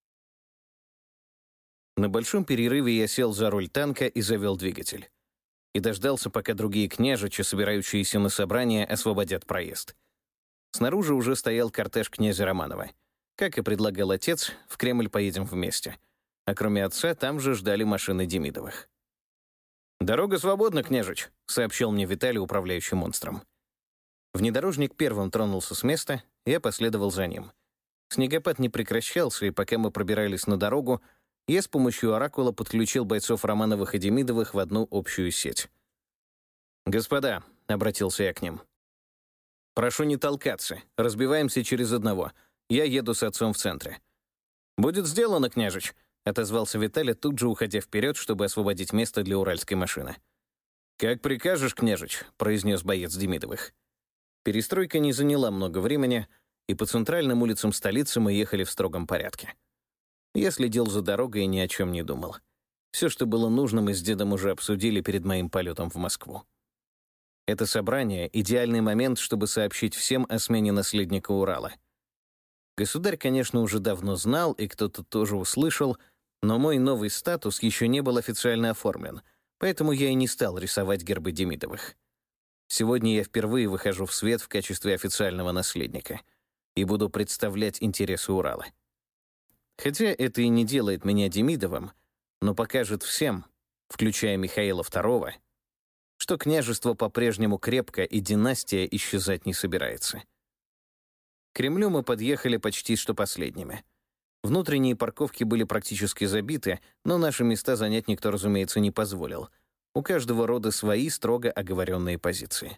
На большом перерыве я сел за руль танка и завел двигатель. И дождался, пока другие княжичи, собирающиеся на собрание, освободят проезд. Снаружи уже стоял кортеж князя Романова. Как и предлагал отец, в Кремль поедем вместе. А кроме отца, там же ждали машины Демидовых. «Дорога свободна, княжич», — сообщил мне Виталий, управляющий монстром. Внедорожник первым тронулся с места, я последовал за ним. Снегопад не прекращался, и пока мы пробирались на дорогу, я с помощью оракула подключил бойцов Романовых и Демидовых в одну общую сеть. «Господа», — обратился я к ним, — «прошу не толкаться, разбиваемся через одного. Я еду с отцом в центре». «Будет сделано, княжич», — отозвался Виталий, тут же уходя вперед, чтобы освободить место для уральской машины. «Как прикажешь, княжич», — произнес боец Демидовых. Перестройка не заняла много времени, и по центральным улицам столицы мы ехали в строгом порядке. Я следил за дорогой и ни о чем не думал. Все, что было нужно, мы с дедом уже обсудили перед моим полетом в Москву. Это собрание — идеальный момент, чтобы сообщить всем о смене наследника Урала. Государь, конечно, уже давно знал, и кто-то тоже услышал, но мой новый статус еще не был официально оформлен, поэтому я и не стал рисовать гербы Демидовых. Сегодня я впервые выхожу в свет в качестве официального наследника и буду представлять интересы Урала. Хотя это и не делает меня Демидовым, но покажет всем, включая Михаила II, что княжество по-прежнему крепко и династия исчезать не собирается. К Кремлю мы подъехали почти что последними. Внутренние парковки были практически забиты, но наши места занять никто, разумеется, не позволил. У каждого рода свои строго оговоренные позиции.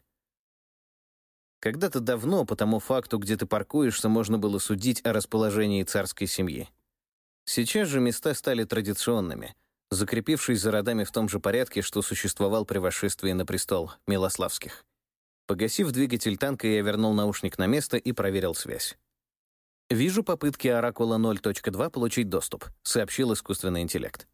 Когда-то давно по тому факту, где ты паркуешься, можно было судить о расположении царской семьи. Сейчас же места стали традиционными, закрепившись за родами в том же порядке, что существовал при восшествии на престол Милославских. Погасив двигатель танка, я вернул наушник на место и проверил связь. «Вижу попытки Оракула 0.2 получить доступ», — сообщил искусственный интеллект.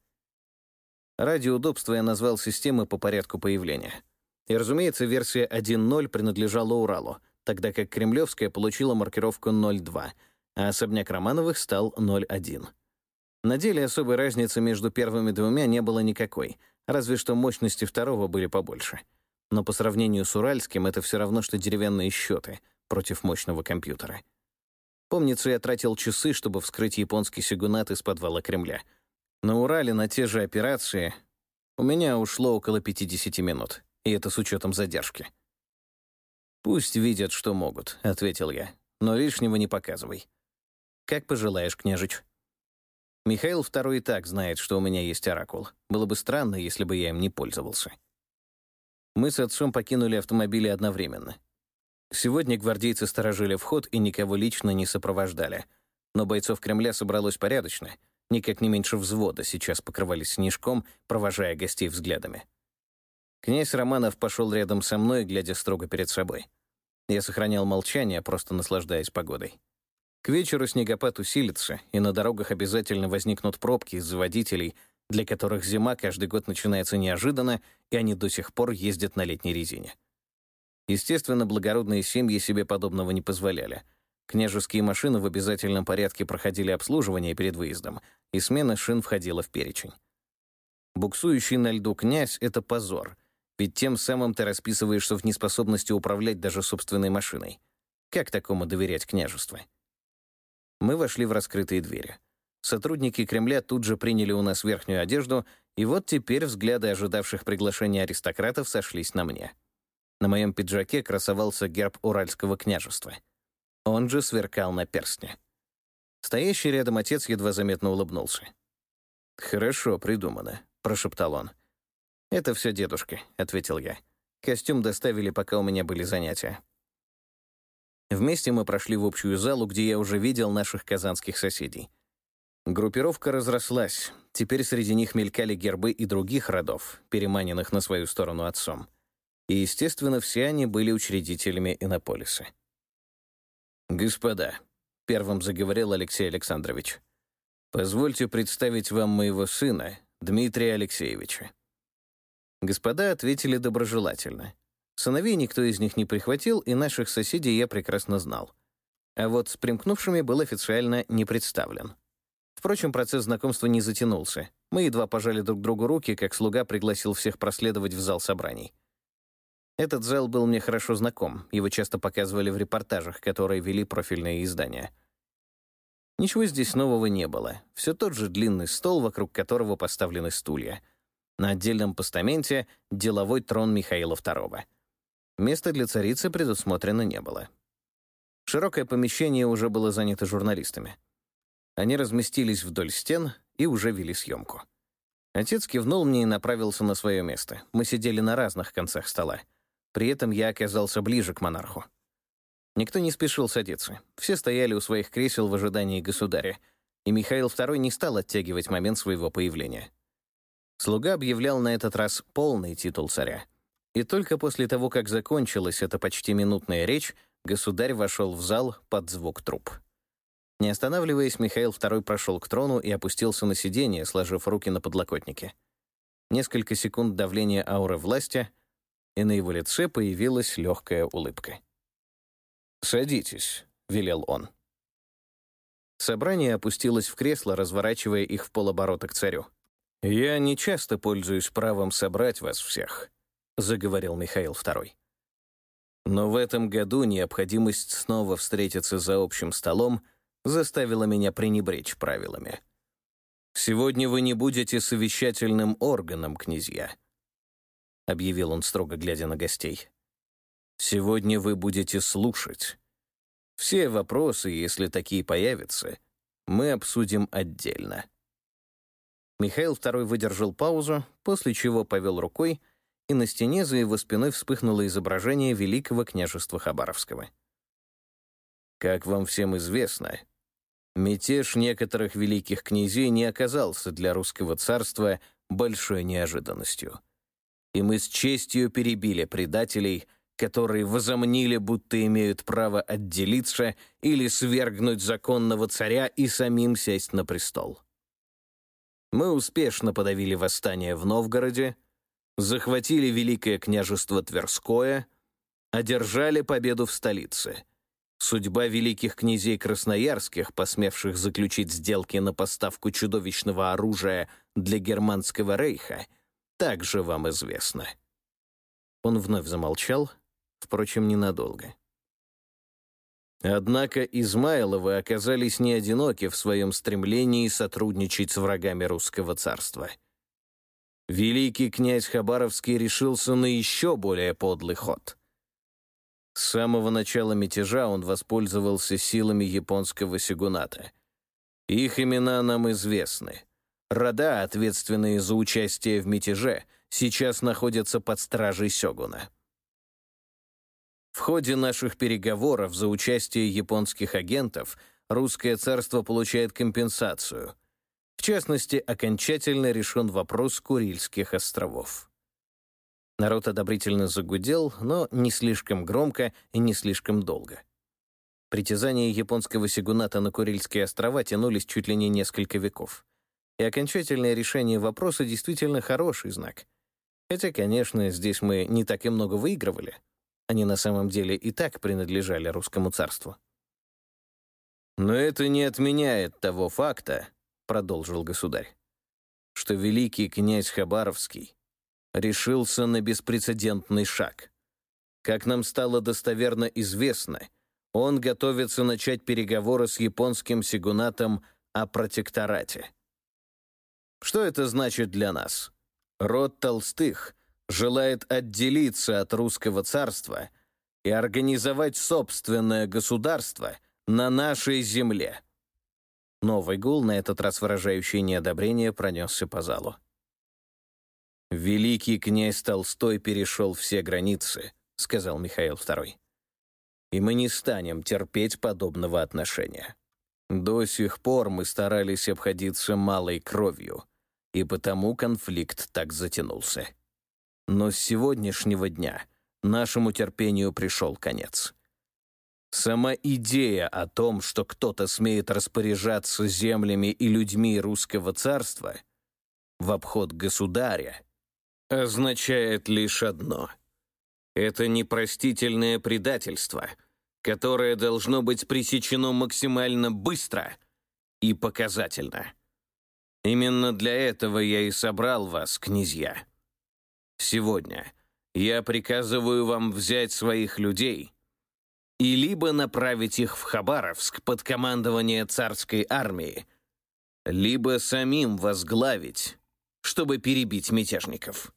Ради удобства я назвал системы по порядку появления. И, разумеется, версия 1.0 принадлежала Уралу, тогда как кремлевская получила маркировку 0.2, а особняк Романовых стал 0.1. На деле особой разницы между первыми двумя не было никакой, разве что мощности второго были побольше. Но по сравнению с уральским это все равно, что деревянные счеты против мощного компьютера. Помнится, я тратил часы, чтобы вскрыть японский сигунат из подвала Кремля. На Урале на те же операции у меня ушло около 50 минут, и это с учетом задержки. «Пусть видят, что могут», — ответил я, — «но лишнего не показывай». «Как пожелаешь, княжич». Михаил II и так знает, что у меня есть оракул. Было бы странно, если бы я им не пользовался. Мы с отцом покинули автомобили одновременно. Сегодня гвардейцы сторожили вход и никого лично не сопровождали. Но бойцов Кремля собралось порядочно. Никак не меньше взвода сейчас покрывались снежком, провожая гостей взглядами. Князь Романов пошел рядом со мной, глядя строго перед собой. Я сохранял молчание, просто наслаждаясь погодой. К вечеру снегопад усилится, и на дорогах обязательно возникнут пробки из-за водителей, для которых зима каждый год начинается неожиданно, и они до сих пор ездят на летней резине. Естественно, благородные семьи себе подобного не позволяли. Княжеские машины в обязательном порядке проходили обслуживание перед выездом, и смена шин входила в перечень. Буксующий на льду князь — это позор, ведь тем самым ты расписываешься в неспособности управлять даже собственной машиной. Как такому доверять княжеству? Мы вошли в раскрытые двери. Сотрудники Кремля тут же приняли у нас верхнюю одежду, и вот теперь взгляды ожидавших приглашения аристократов сошлись на мне. На моем пиджаке красовался герб Уральского княжества. Он же сверкал на перстне. Стоящий рядом отец едва заметно улыбнулся. «Хорошо придумано», — прошептал он. «Это все дедушка», — ответил я. «Костюм доставили, пока у меня были занятия». Вместе мы прошли в общую залу, где я уже видел наших казанских соседей. Группировка разрослась. Теперь среди них мелькали гербы и других родов, переманенных на свою сторону отцом. И, естественно, все они были учредителями Иннополиса. «Господа», — первым заговорил Алексей Александрович, Позвольте представить вам моего сына, Дмитрия Алексеевича». Господа ответили доброжелательно. Сыновей никто из них не прихватил, и наших соседей я прекрасно знал. А вот с примкнувшими был официально не представлен. Впрочем, процесс знакомства не затянулся. Мы едва пожали друг другу руки, как слуга пригласил всех проследовать в зал собраний. Этот зал был мне хорошо знаком, его часто показывали в репортажах, которые вели профильные издания. Ничего здесь нового не было. Все тот же длинный стол, вокруг которого поставлены стулья. На отдельном постаменте — деловой трон Михаила II. Места для царицы предусмотрено не было. Широкое помещение уже было занято журналистами. Они разместились вдоль стен и уже вели съемку. Отец кивнул мне и направился на свое место. Мы сидели на разных концах стола. При этом я оказался ближе к монарху. Никто не спешил садиться. Все стояли у своих кресел в ожидании государя, и Михаил II не стал оттягивать момент своего появления. Слуга объявлял на этот раз полный титул царя. И только после того, как закончилась эта почти минутная речь, государь вошел в зал под звук труб. Не останавливаясь, Михаил II прошел к трону и опустился на сиденье, сложив руки на подлокотнике. Несколько секунд давления ауры власти, и на его лице появилась легкая улыбка. «Садитесь», — велел он. Собрание опустилось в кресло, разворачивая их в полоборота к царю. «Я не часто пользуюсь правом собрать вас всех», — заговорил Михаил II. «Но в этом году необходимость снова встретиться за общим столом заставила меня пренебречь правилами. Сегодня вы не будете совещательным органом, князья», — объявил он, строго глядя на гостей. «Сегодня вы будете слушать. Все вопросы, если такие появятся, мы обсудим отдельно». Михаил II выдержал паузу, после чего повел рукой, и на стене за его спиной вспыхнуло изображение Великого княжества Хабаровского. Как вам всем известно, мятеж некоторых великих князей не оказался для русского царства большой неожиданностью. И мы с честью перебили предателей, которые возомнили, будто имеют право отделиться или свергнуть законного царя и самим сесть на престол. Мы успешно подавили восстание в Новгороде, захватили Великое княжество Тверское, одержали победу в столице. Судьба великих князей красноярских, посмевших заключить сделки на поставку чудовищного оружия для Германского рейха, также вам известна». Он вновь замолчал, впрочем, ненадолго. Однако Измайловы оказались не одиноки в своем стремлении сотрудничать с врагами русского царства. Великий князь Хабаровский решился на еще более подлый ход. С самого начала мятежа он воспользовался силами японского сёгуната. Их имена нам известны. Рода, ответственные за участие в мятеже, сейчас находятся под стражей сёгуна. В ходе наших переговоров за участие японских агентов русское царство получает компенсацию. В частности, окончательно решен вопрос Курильских островов. Народ одобрительно загудел, но не слишком громко и не слишком долго. Притязания японского сёгуната на Курильские острова тянулись чуть ли не несколько веков. И окончательное решение вопроса действительно хороший знак. Хотя, конечно, здесь мы не так и много выигрывали. Они на самом деле и так принадлежали русскому царству. «Но это не отменяет того факта, — продолжил государь, — что великий князь Хабаровский решился на беспрецедентный шаг. Как нам стало достоверно известно, он готовится начать переговоры с японским сёгунатом о протекторате. Что это значит для нас? Род Толстых желает отделиться от русского царства и организовать собственное государство на нашей земле». Новый гул, на этот раз выражающий неодобрение, пронесся по залу. «Великий князь Толстой перешел все границы», — сказал Михаил II. «И мы не станем терпеть подобного отношения. До сих пор мы старались обходиться малой кровью, и потому конфликт так затянулся. Но с сегодняшнего дня нашему терпению пришел конец. Сама идея о том, что кто-то смеет распоряжаться землями и людьми русского царства в обход государя, означает лишь одно. Это непростительное предательство, которое должно быть пресечено максимально быстро и показательно. Именно для этого я и собрал вас, князья. Сегодня я приказываю вам взять своих людей и либо направить их в Хабаровск под командование царской армии, либо самим возглавить, чтобы перебить мятежников.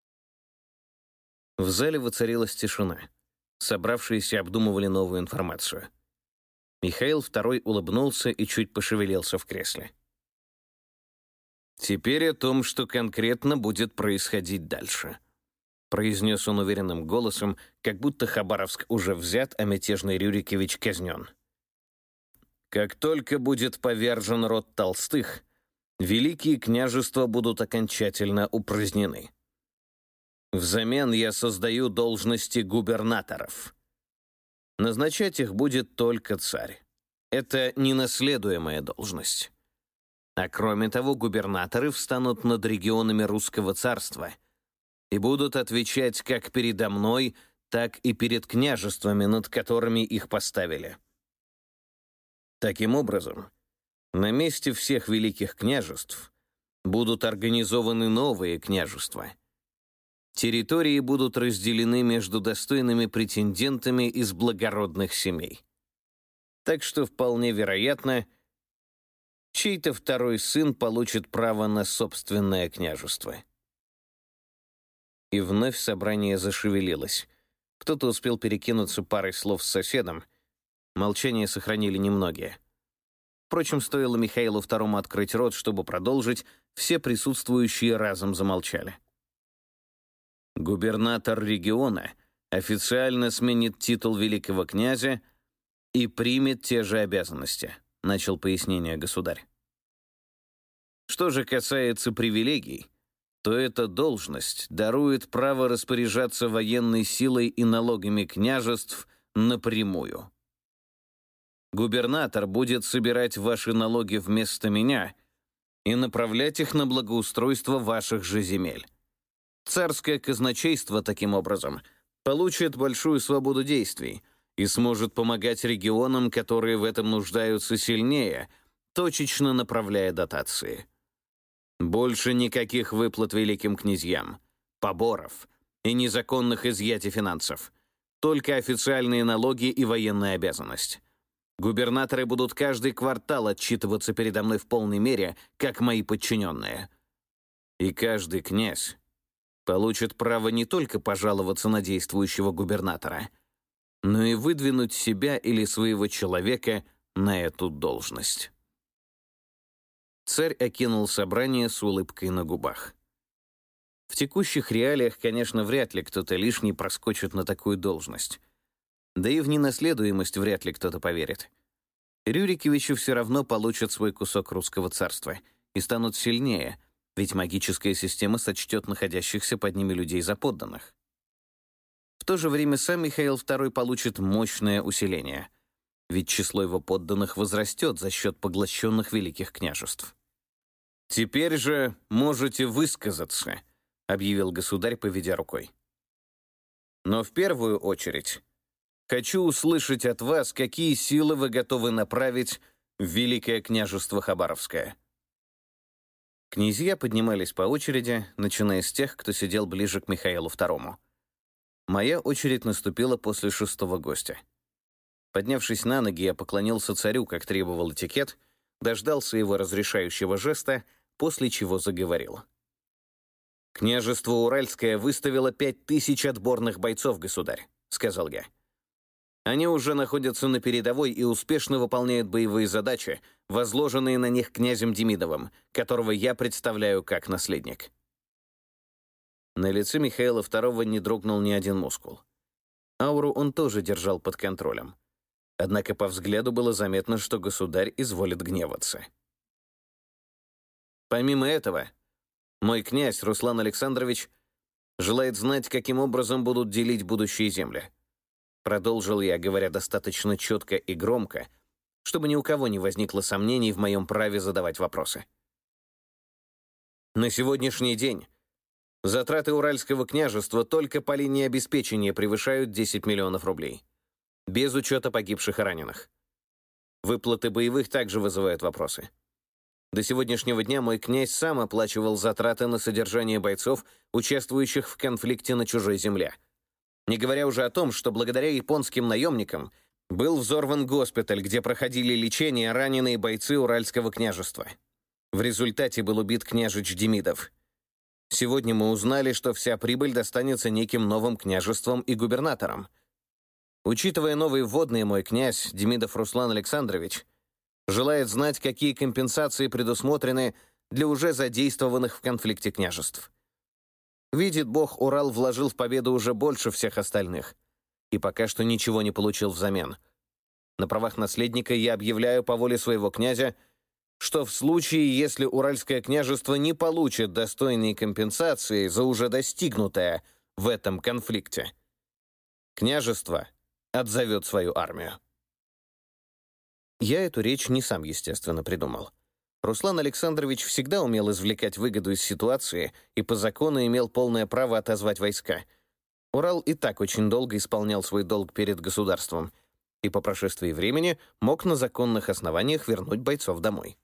В зале воцарилась тишина. Собравшиеся обдумывали новую информацию. Михаил II улыбнулся и чуть пошевелился в кресле. «Теперь о том, что конкретно будет происходить дальше», произнес он уверенным голосом, как будто Хабаровск уже взят, а мятежный Рюрикович казнен. «Как только будет повержен род Толстых, великие княжества будут окончательно упразднены. Взамен я создаю должности губернаторов. Назначать их будет только царь. Это ненаследуемая должность. А кроме того, губернаторы встанут над регионами русского царства и будут отвечать как передо мной, так и перед княжествами, над которыми их поставили. Таким образом, на месте всех великих княжеств будут организованы новые княжества. Территории будут разделены между достойными претендентами из благородных семей. Так что вполне вероятно, чей-то второй сын получит право на собственное княжество. И вновь собрание зашевелилось. Кто-то успел перекинуться парой слов с соседом. Молчание сохранили немногие. Впрочем, стоило Михаилу II открыть рот, чтобы продолжить, все присутствующие разом замолчали. Губернатор региона официально сменит титул великого князя и примет те же обязанности, начал пояснение государь. Что же касается привилегий, то эта должность дарует право распоряжаться военной силой и налогами княжеств напрямую. Губернатор будет собирать ваши налоги вместо меня и направлять их на благоустройство ваших же земель. Царское казначейство, таким образом, получит большую свободу действий и сможет помогать регионам, которые в этом нуждаются сильнее, точечно направляя дотации. Больше никаких выплат великим князьям, поборов и незаконных изъятий финансов. Только официальные налоги и военная обязанность. Губернаторы будут каждый квартал отчитываться передо мной в полной мере, как мои подчиненные. И каждый князь получит право не только пожаловаться на действующего губернатора, но и выдвинуть себя или своего человека на эту должность. Царь окинул собрание с улыбкой на губах. В текущих реалиях, конечно, вряд ли кто-то лишний проскочит на такую должность. Да и в ненаследуемость вряд ли кто-то поверит. Рюриковичи все равно получат свой кусок русского царства и станут сильнее, ведь магическая система сочтет находящихся под ними людей за подданных. В то же время сам Михаил II получит мощное усиление, ведь число его подданных возрастет за счет поглощенных великих княжеств. «Теперь же можете высказаться», — объявил государь, поведя рукой. «Но в первую очередь хочу услышать от вас, какие силы вы готовы направить в Великое княжество Хабаровское». Князья поднимались по очереди, начиная с тех, кто сидел ближе к Михаилу II. Моя очередь наступила после шестого гостя. Поднявшись на ноги, я поклонился царю, как требовал этикет, дождался его разрешающего жеста, после чего заговорил. «Княжество Уральское выставило 5000 отборных бойцов, государь», — сказал я. «Они уже находятся на передовой и успешно выполняют боевые задачи, возложенные на них князем Демидовым, которого я представляю как наследник». На лице Михаила II не дрогнул ни один мускул. Ауру он тоже держал под контролем. Однако по взгляду было заметно, что государь изволит гневаться. Помимо этого, мой князь Руслан Александрович желает знать, каким образом будут делить будущие земли. продолжил я, говоря достаточно четко и громко, чтобы ни у кого не возникло сомнений в моем праве задавать вопросы. На сегодняшний день затраты Уральского княжества только по линии обеспечения превышают 10 миллионов рублей, без учета погибших и раненых. Выплаты боевых также вызывают вопросы. До сегодняшнего дня мой князь сам оплачивал затраты на содержание бойцов, участвующих в конфликте на чужой земле. Не говоря уже о том, что благодаря японским наемникам был взорван госпиталь, где проходили лечение раненые бойцы Уральского княжества. В результате был убит княжич Демидов. Сегодня мы узнали, что вся прибыль достанется неким новым княжествам и губернаторам. Учитывая новые вводные, мой князь, Демидов Руслан Александрович, желает знать, какие компенсации предусмотрены для уже задействованных в конфликте княжеств. Видит Бог, Урал вложил в победу уже больше всех остальных, и пока что ничего не получил взамен. На правах наследника я объявляю по воле своего князя, что в случае, если Уральское княжество не получит достойные компенсации за уже достигнутое в этом конфликте, княжество отзовет свою армию. Я эту речь не сам, естественно, придумал. Руслан Александрович всегда умел извлекать выгоду из ситуации и по закону имел полное право отозвать войска. Урал и так очень долго исполнял свой долг перед государством и по прошествии времени мог на законных основаниях вернуть бойцов домой.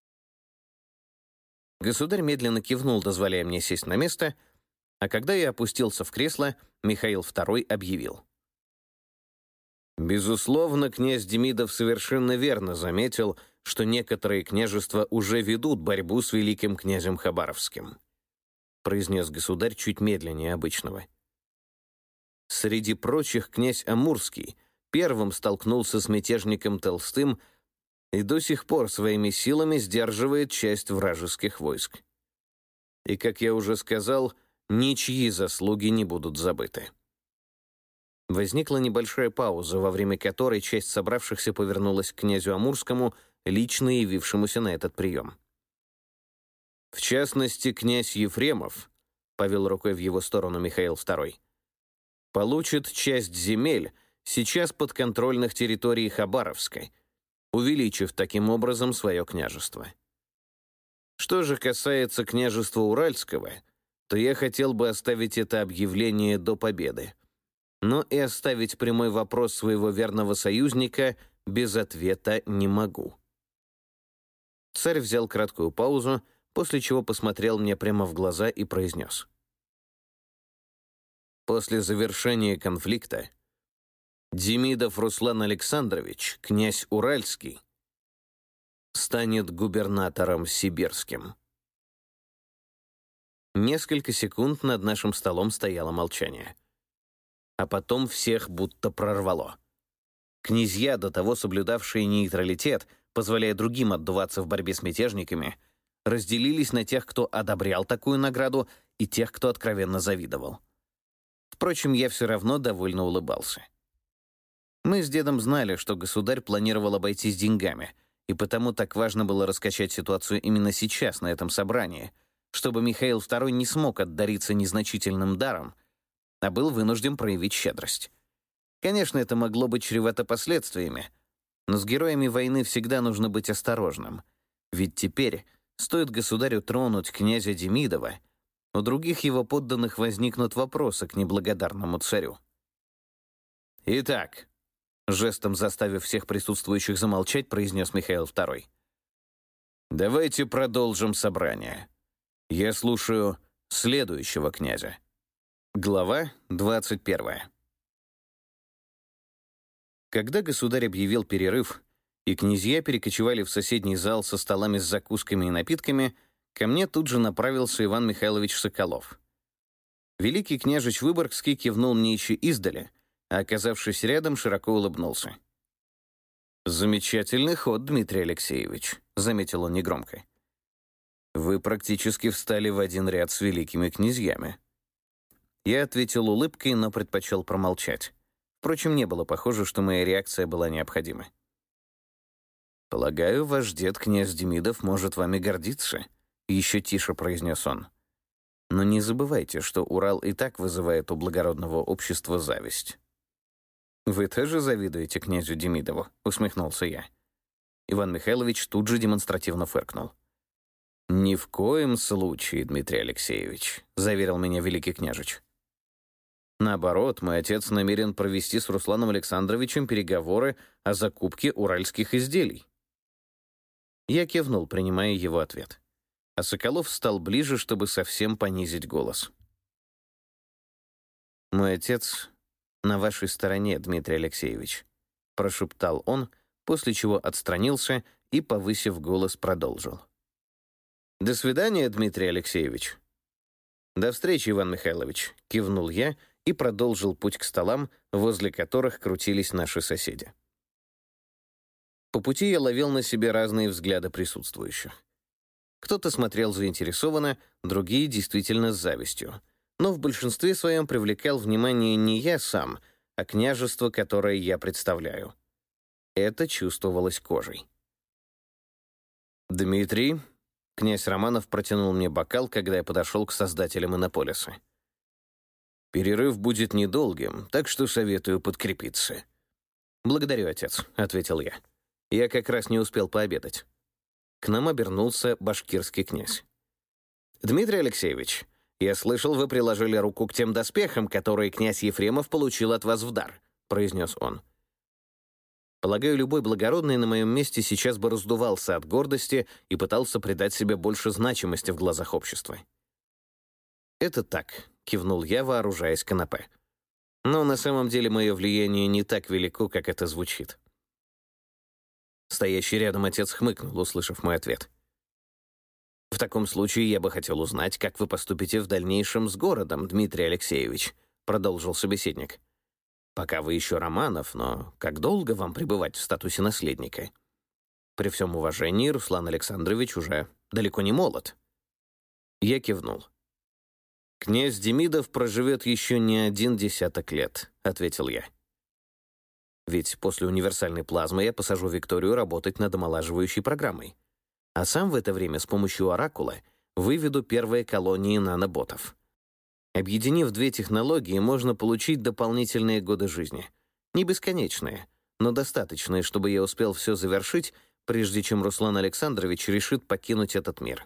Государь медленно кивнул, дозволяя мне сесть на место, а когда я опустился в кресло, Михаил II объявил. Безусловно, князь Демидов совершенно верно заметил, что некоторые княжества уже ведут борьбу с великим князем Хабаровским, произнес государь чуть медленнее обычного. Среди прочих князь Амурский первым столкнулся с мятежником Толстым и до сих пор своими силами сдерживает часть вражеских войск. И, как я уже сказал, ничьи заслуги не будут забыты. Возникла небольшая пауза, во время которой часть собравшихся повернулась к князю Амурскому, лично явившемуся на этот прием. В частности, князь Ефремов, повел рукой в его сторону Михаил II, получит часть земель, сейчас подконтрольных территорий Хабаровской, увеличив таким образом свое княжество. Что же касается княжества Уральского, то я хотел бы оставить это объявление до победы, но и оставить прямой вопрос своего верного союзника без ответа не могу. Царь взял краткую паузу, после чего посмотрел мне прямо в глаза и произнес. После завершения конфликта Демидов Руслан Александрович, князь Уральский, станет губернатором сибирским. Несколько секунд над нашим столом стояло молчание. А потом всех будто прорвало. Князья, до того соблюдавшие нейтралитет, позволяя другим отдуваться в борьбе с мятежниками, разделились на тех, кто одобрял такую награду, и тех, кто откровенно завидовал. Впрочем, я все равно довольно улыбался. Мы с дедом знали, что государь планировал обойтись деньгами, и потому так важно было раскачать ситуацию именно сейчас, на этом собрании, чтобы Михаил II не смог отдариться незначительным даром, а был вынужден проявить щедрость. Конечно, это могло быть чревато последствиями, но с героями войны всегда нужно быть осторожным, ведь теперь, стоит государю тронуть князя Демидова, у других его подданных возникнут вопросы к неблагодарному царю. «Итак», — жестом заставив всех присутствующих замолчать, произнес Михаил II, «давайте продолжим собрание. Я слушаю следующего князя». Глава 21. Когда государь объявил перерыв, и князья перекочевали в соседний зал со столами с закусками и напитками, ко мне тут же направился Иван Михайлович Соколов. Великий княжич Выборгский кивнул мне еще издали, а, оказавшись рядом, широко улыбнулся. «Замечательный ход, Дмитрий Алексеевич», — заметил он негромко. «Вы практически встали в один ряд с великими князьями». Я ответил улыбкой, но предпочел промолчать. Впрочем, не было похоже, что моя реакция была необходима. «Полагаю, ваш дед, князь Демидов, может вами гордиться», — еще тише произнес он. «Но не забывайте, что Урал и так вызывает у благородного общества зависть». «Вы тоже завидуете князю Демидову?» — усмехнулся я. Иван Михайлович тут же демонстративно фыркнул. «Ни в коем случае, Дмитрий Алексеевич», — заверил меня великий княжич. «Наоборот, мой отец намерен провести с Русланом Александровичем переговоры о закупке уральских изделий». Я кивнул, принимая его ответ. А Соколов встал ближе, чтобы совсем понизить голос. «Мой отец на вашей стороне, Дмитрий Алексеевич», — прошептал он, после чего отстранился и, повысив голос, продолжил. «До свидания, Дмитрий Алексеевич». «До встречи, Иван Михайлович», — кивнул я и продолжил путь к столам, возле которых крутились наши соседи. По пути я ловил на себе разные взгляды присутствующих. Кто-то смотрел заинтересованно, другие действительно с завистью. Но в большинстве своем привлекал внимание не я сам, а княжество, которое я представляю. Это чувствовалось кожей. «Дмитрий», — князь Романов протянул мне бокал, когда я подошел к создателям Иннополиса. «Перерыв будет недолгим, так что советую подкрепиться». «Благодарю, отец», — ответил я. «Я как раз не успел пообедать». К нам обернулся башкирский князь. «Дмитрий Алексеевич, я слышал, вы приложили руку к тем доспехам, которые князь Ефремов получил от вас в дар», — произнес он. Полагаю, любой благородный на моем месте сейчас бы раздувался от гордости и пытался придать себе больше значимости в глазах общества. «Это так», — кивнул я, вооружаясь канапе. «Но на самом деле мое влияние не так велико, как это звучит». Стоящий рядом отец хмыкнул, услышав мой ответ. «В таком случае я бы хотел узнать, как вы поступите в дальнейшем с городом, Дмитрий Алексеевич», — продолжил собеседник. «Пока вы еще Романов, но как долго вам пребывать в статусе наследника? При всем уважении, Руслан Александрович уже далеко не молод». Я кивнул. «Князь Демидов проживет еще не 1 десяток лет», — ответил я. «Ведь после универсальной плазмы я посажу Викторию работать над омолаживающей программой. А сам в это время с помощью Оракула выведу первые колонии наноботов. Объединив 2 технологии, можно получить дополнительные годы жизни. Не бесконечные, но достаточные, чтобы я успел все завершить, прежде чем Руслан Александрович решит покинуть этот мир».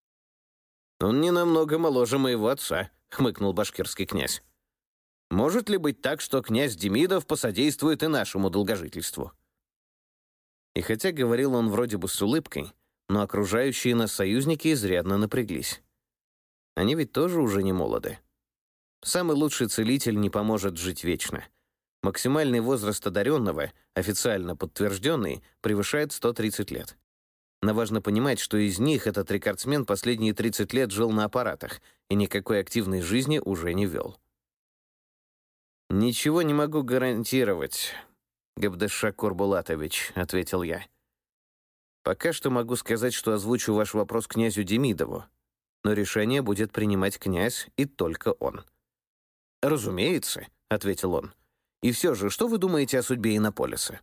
«Он не намного моложе моего отца», — хмыкнул башкирский князь. «Может ли быть так, что князь Демидов посодействует и нашему долгожительству?» И хотя говорил он вроде бы с улыбкой, но окружающие нас союзники изрядно напряглись. Они ведь тоже уже не молоды. Самый лучший целитель не поможет жить вечно. Максимальный возраст одаренного, официально подтвержденный, превышает 130 лет. Но важно понимать, что из них этот рекордсмен последние 30 лет жил на аппаратах и никакой активной жизни уже не вел. «Ничего не могу гарантировать, Габдеш-Шакур Курбулатович», — ответил я. «Пока что могу сказать, что озвучу ваш вопрос князю Демидову, но решение будет принимать князь и только он». «Разумеется», — ответил он. «И все же, что вы думаете о судьбе Иннополиса?»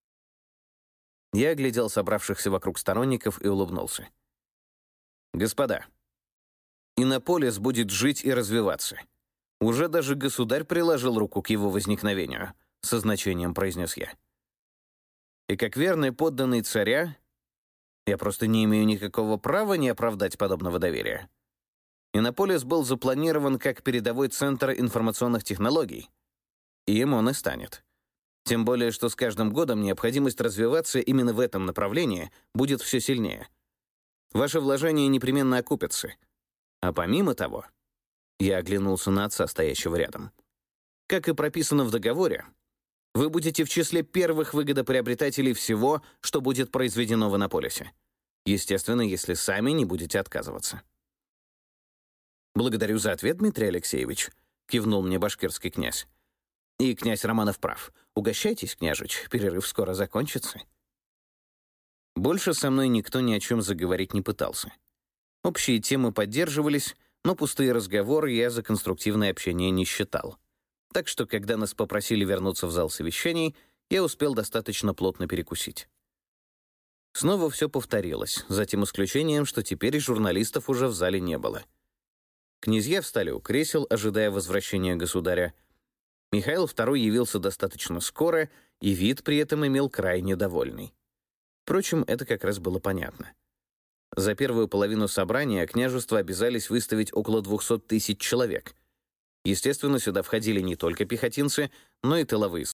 Я оглядел собравшихся вокруг сторонников и улыбнулся. «Господа, Иннополис будет жить и развиваться. Уже даже государь приложил руку к его возникновению», — со значением произнес я. «И как верный подданный царя, я просто не имею никакого права не оправдать подобного доверия. Иннополис был запланирован как передовой центр информационных технологий, и им он и станет. Тем более, что с каждым годом необходимость развиваться именно в этом направлении будет все сильнее. Ваши вложения непременно окупятся. А помимо того, я оглянулся на отца, стоящего рядом, как и прописано в договоре, вы будете в числе первых выгодоприобретателей всего, что будет произведено в Иннополисе. Естественно, если сами не будете отказываться. «Благодарю за ответ, Дмитрий Алексеевич», — кивнул мне башкирский князь. «И князь Романов прав. Угощайтесь, княжич, перерыв скоро закончится». Больше со мной никто ни о чем заговорить не пытался. Общие темы поддерживались, но пустые разговоры я за конструктивное общение не считал. Так что, когда нас попросили вернуться в зал совещаний, я успел достаточно плотно перекусить. Снова все повторилось, за тем исключением, что теперь журналистов уже в зале не было. Князья встали у кресел, ожидая возвращения государя. Михаил II явился достаточно скоро, и вид при этом имел крайне довольный. Впрочем, это как раз было понятно. За первую половину собрания княжества обязались выставить около 200 000 человек. Естественно, сюда входили не только пехотинцы, но и тыловые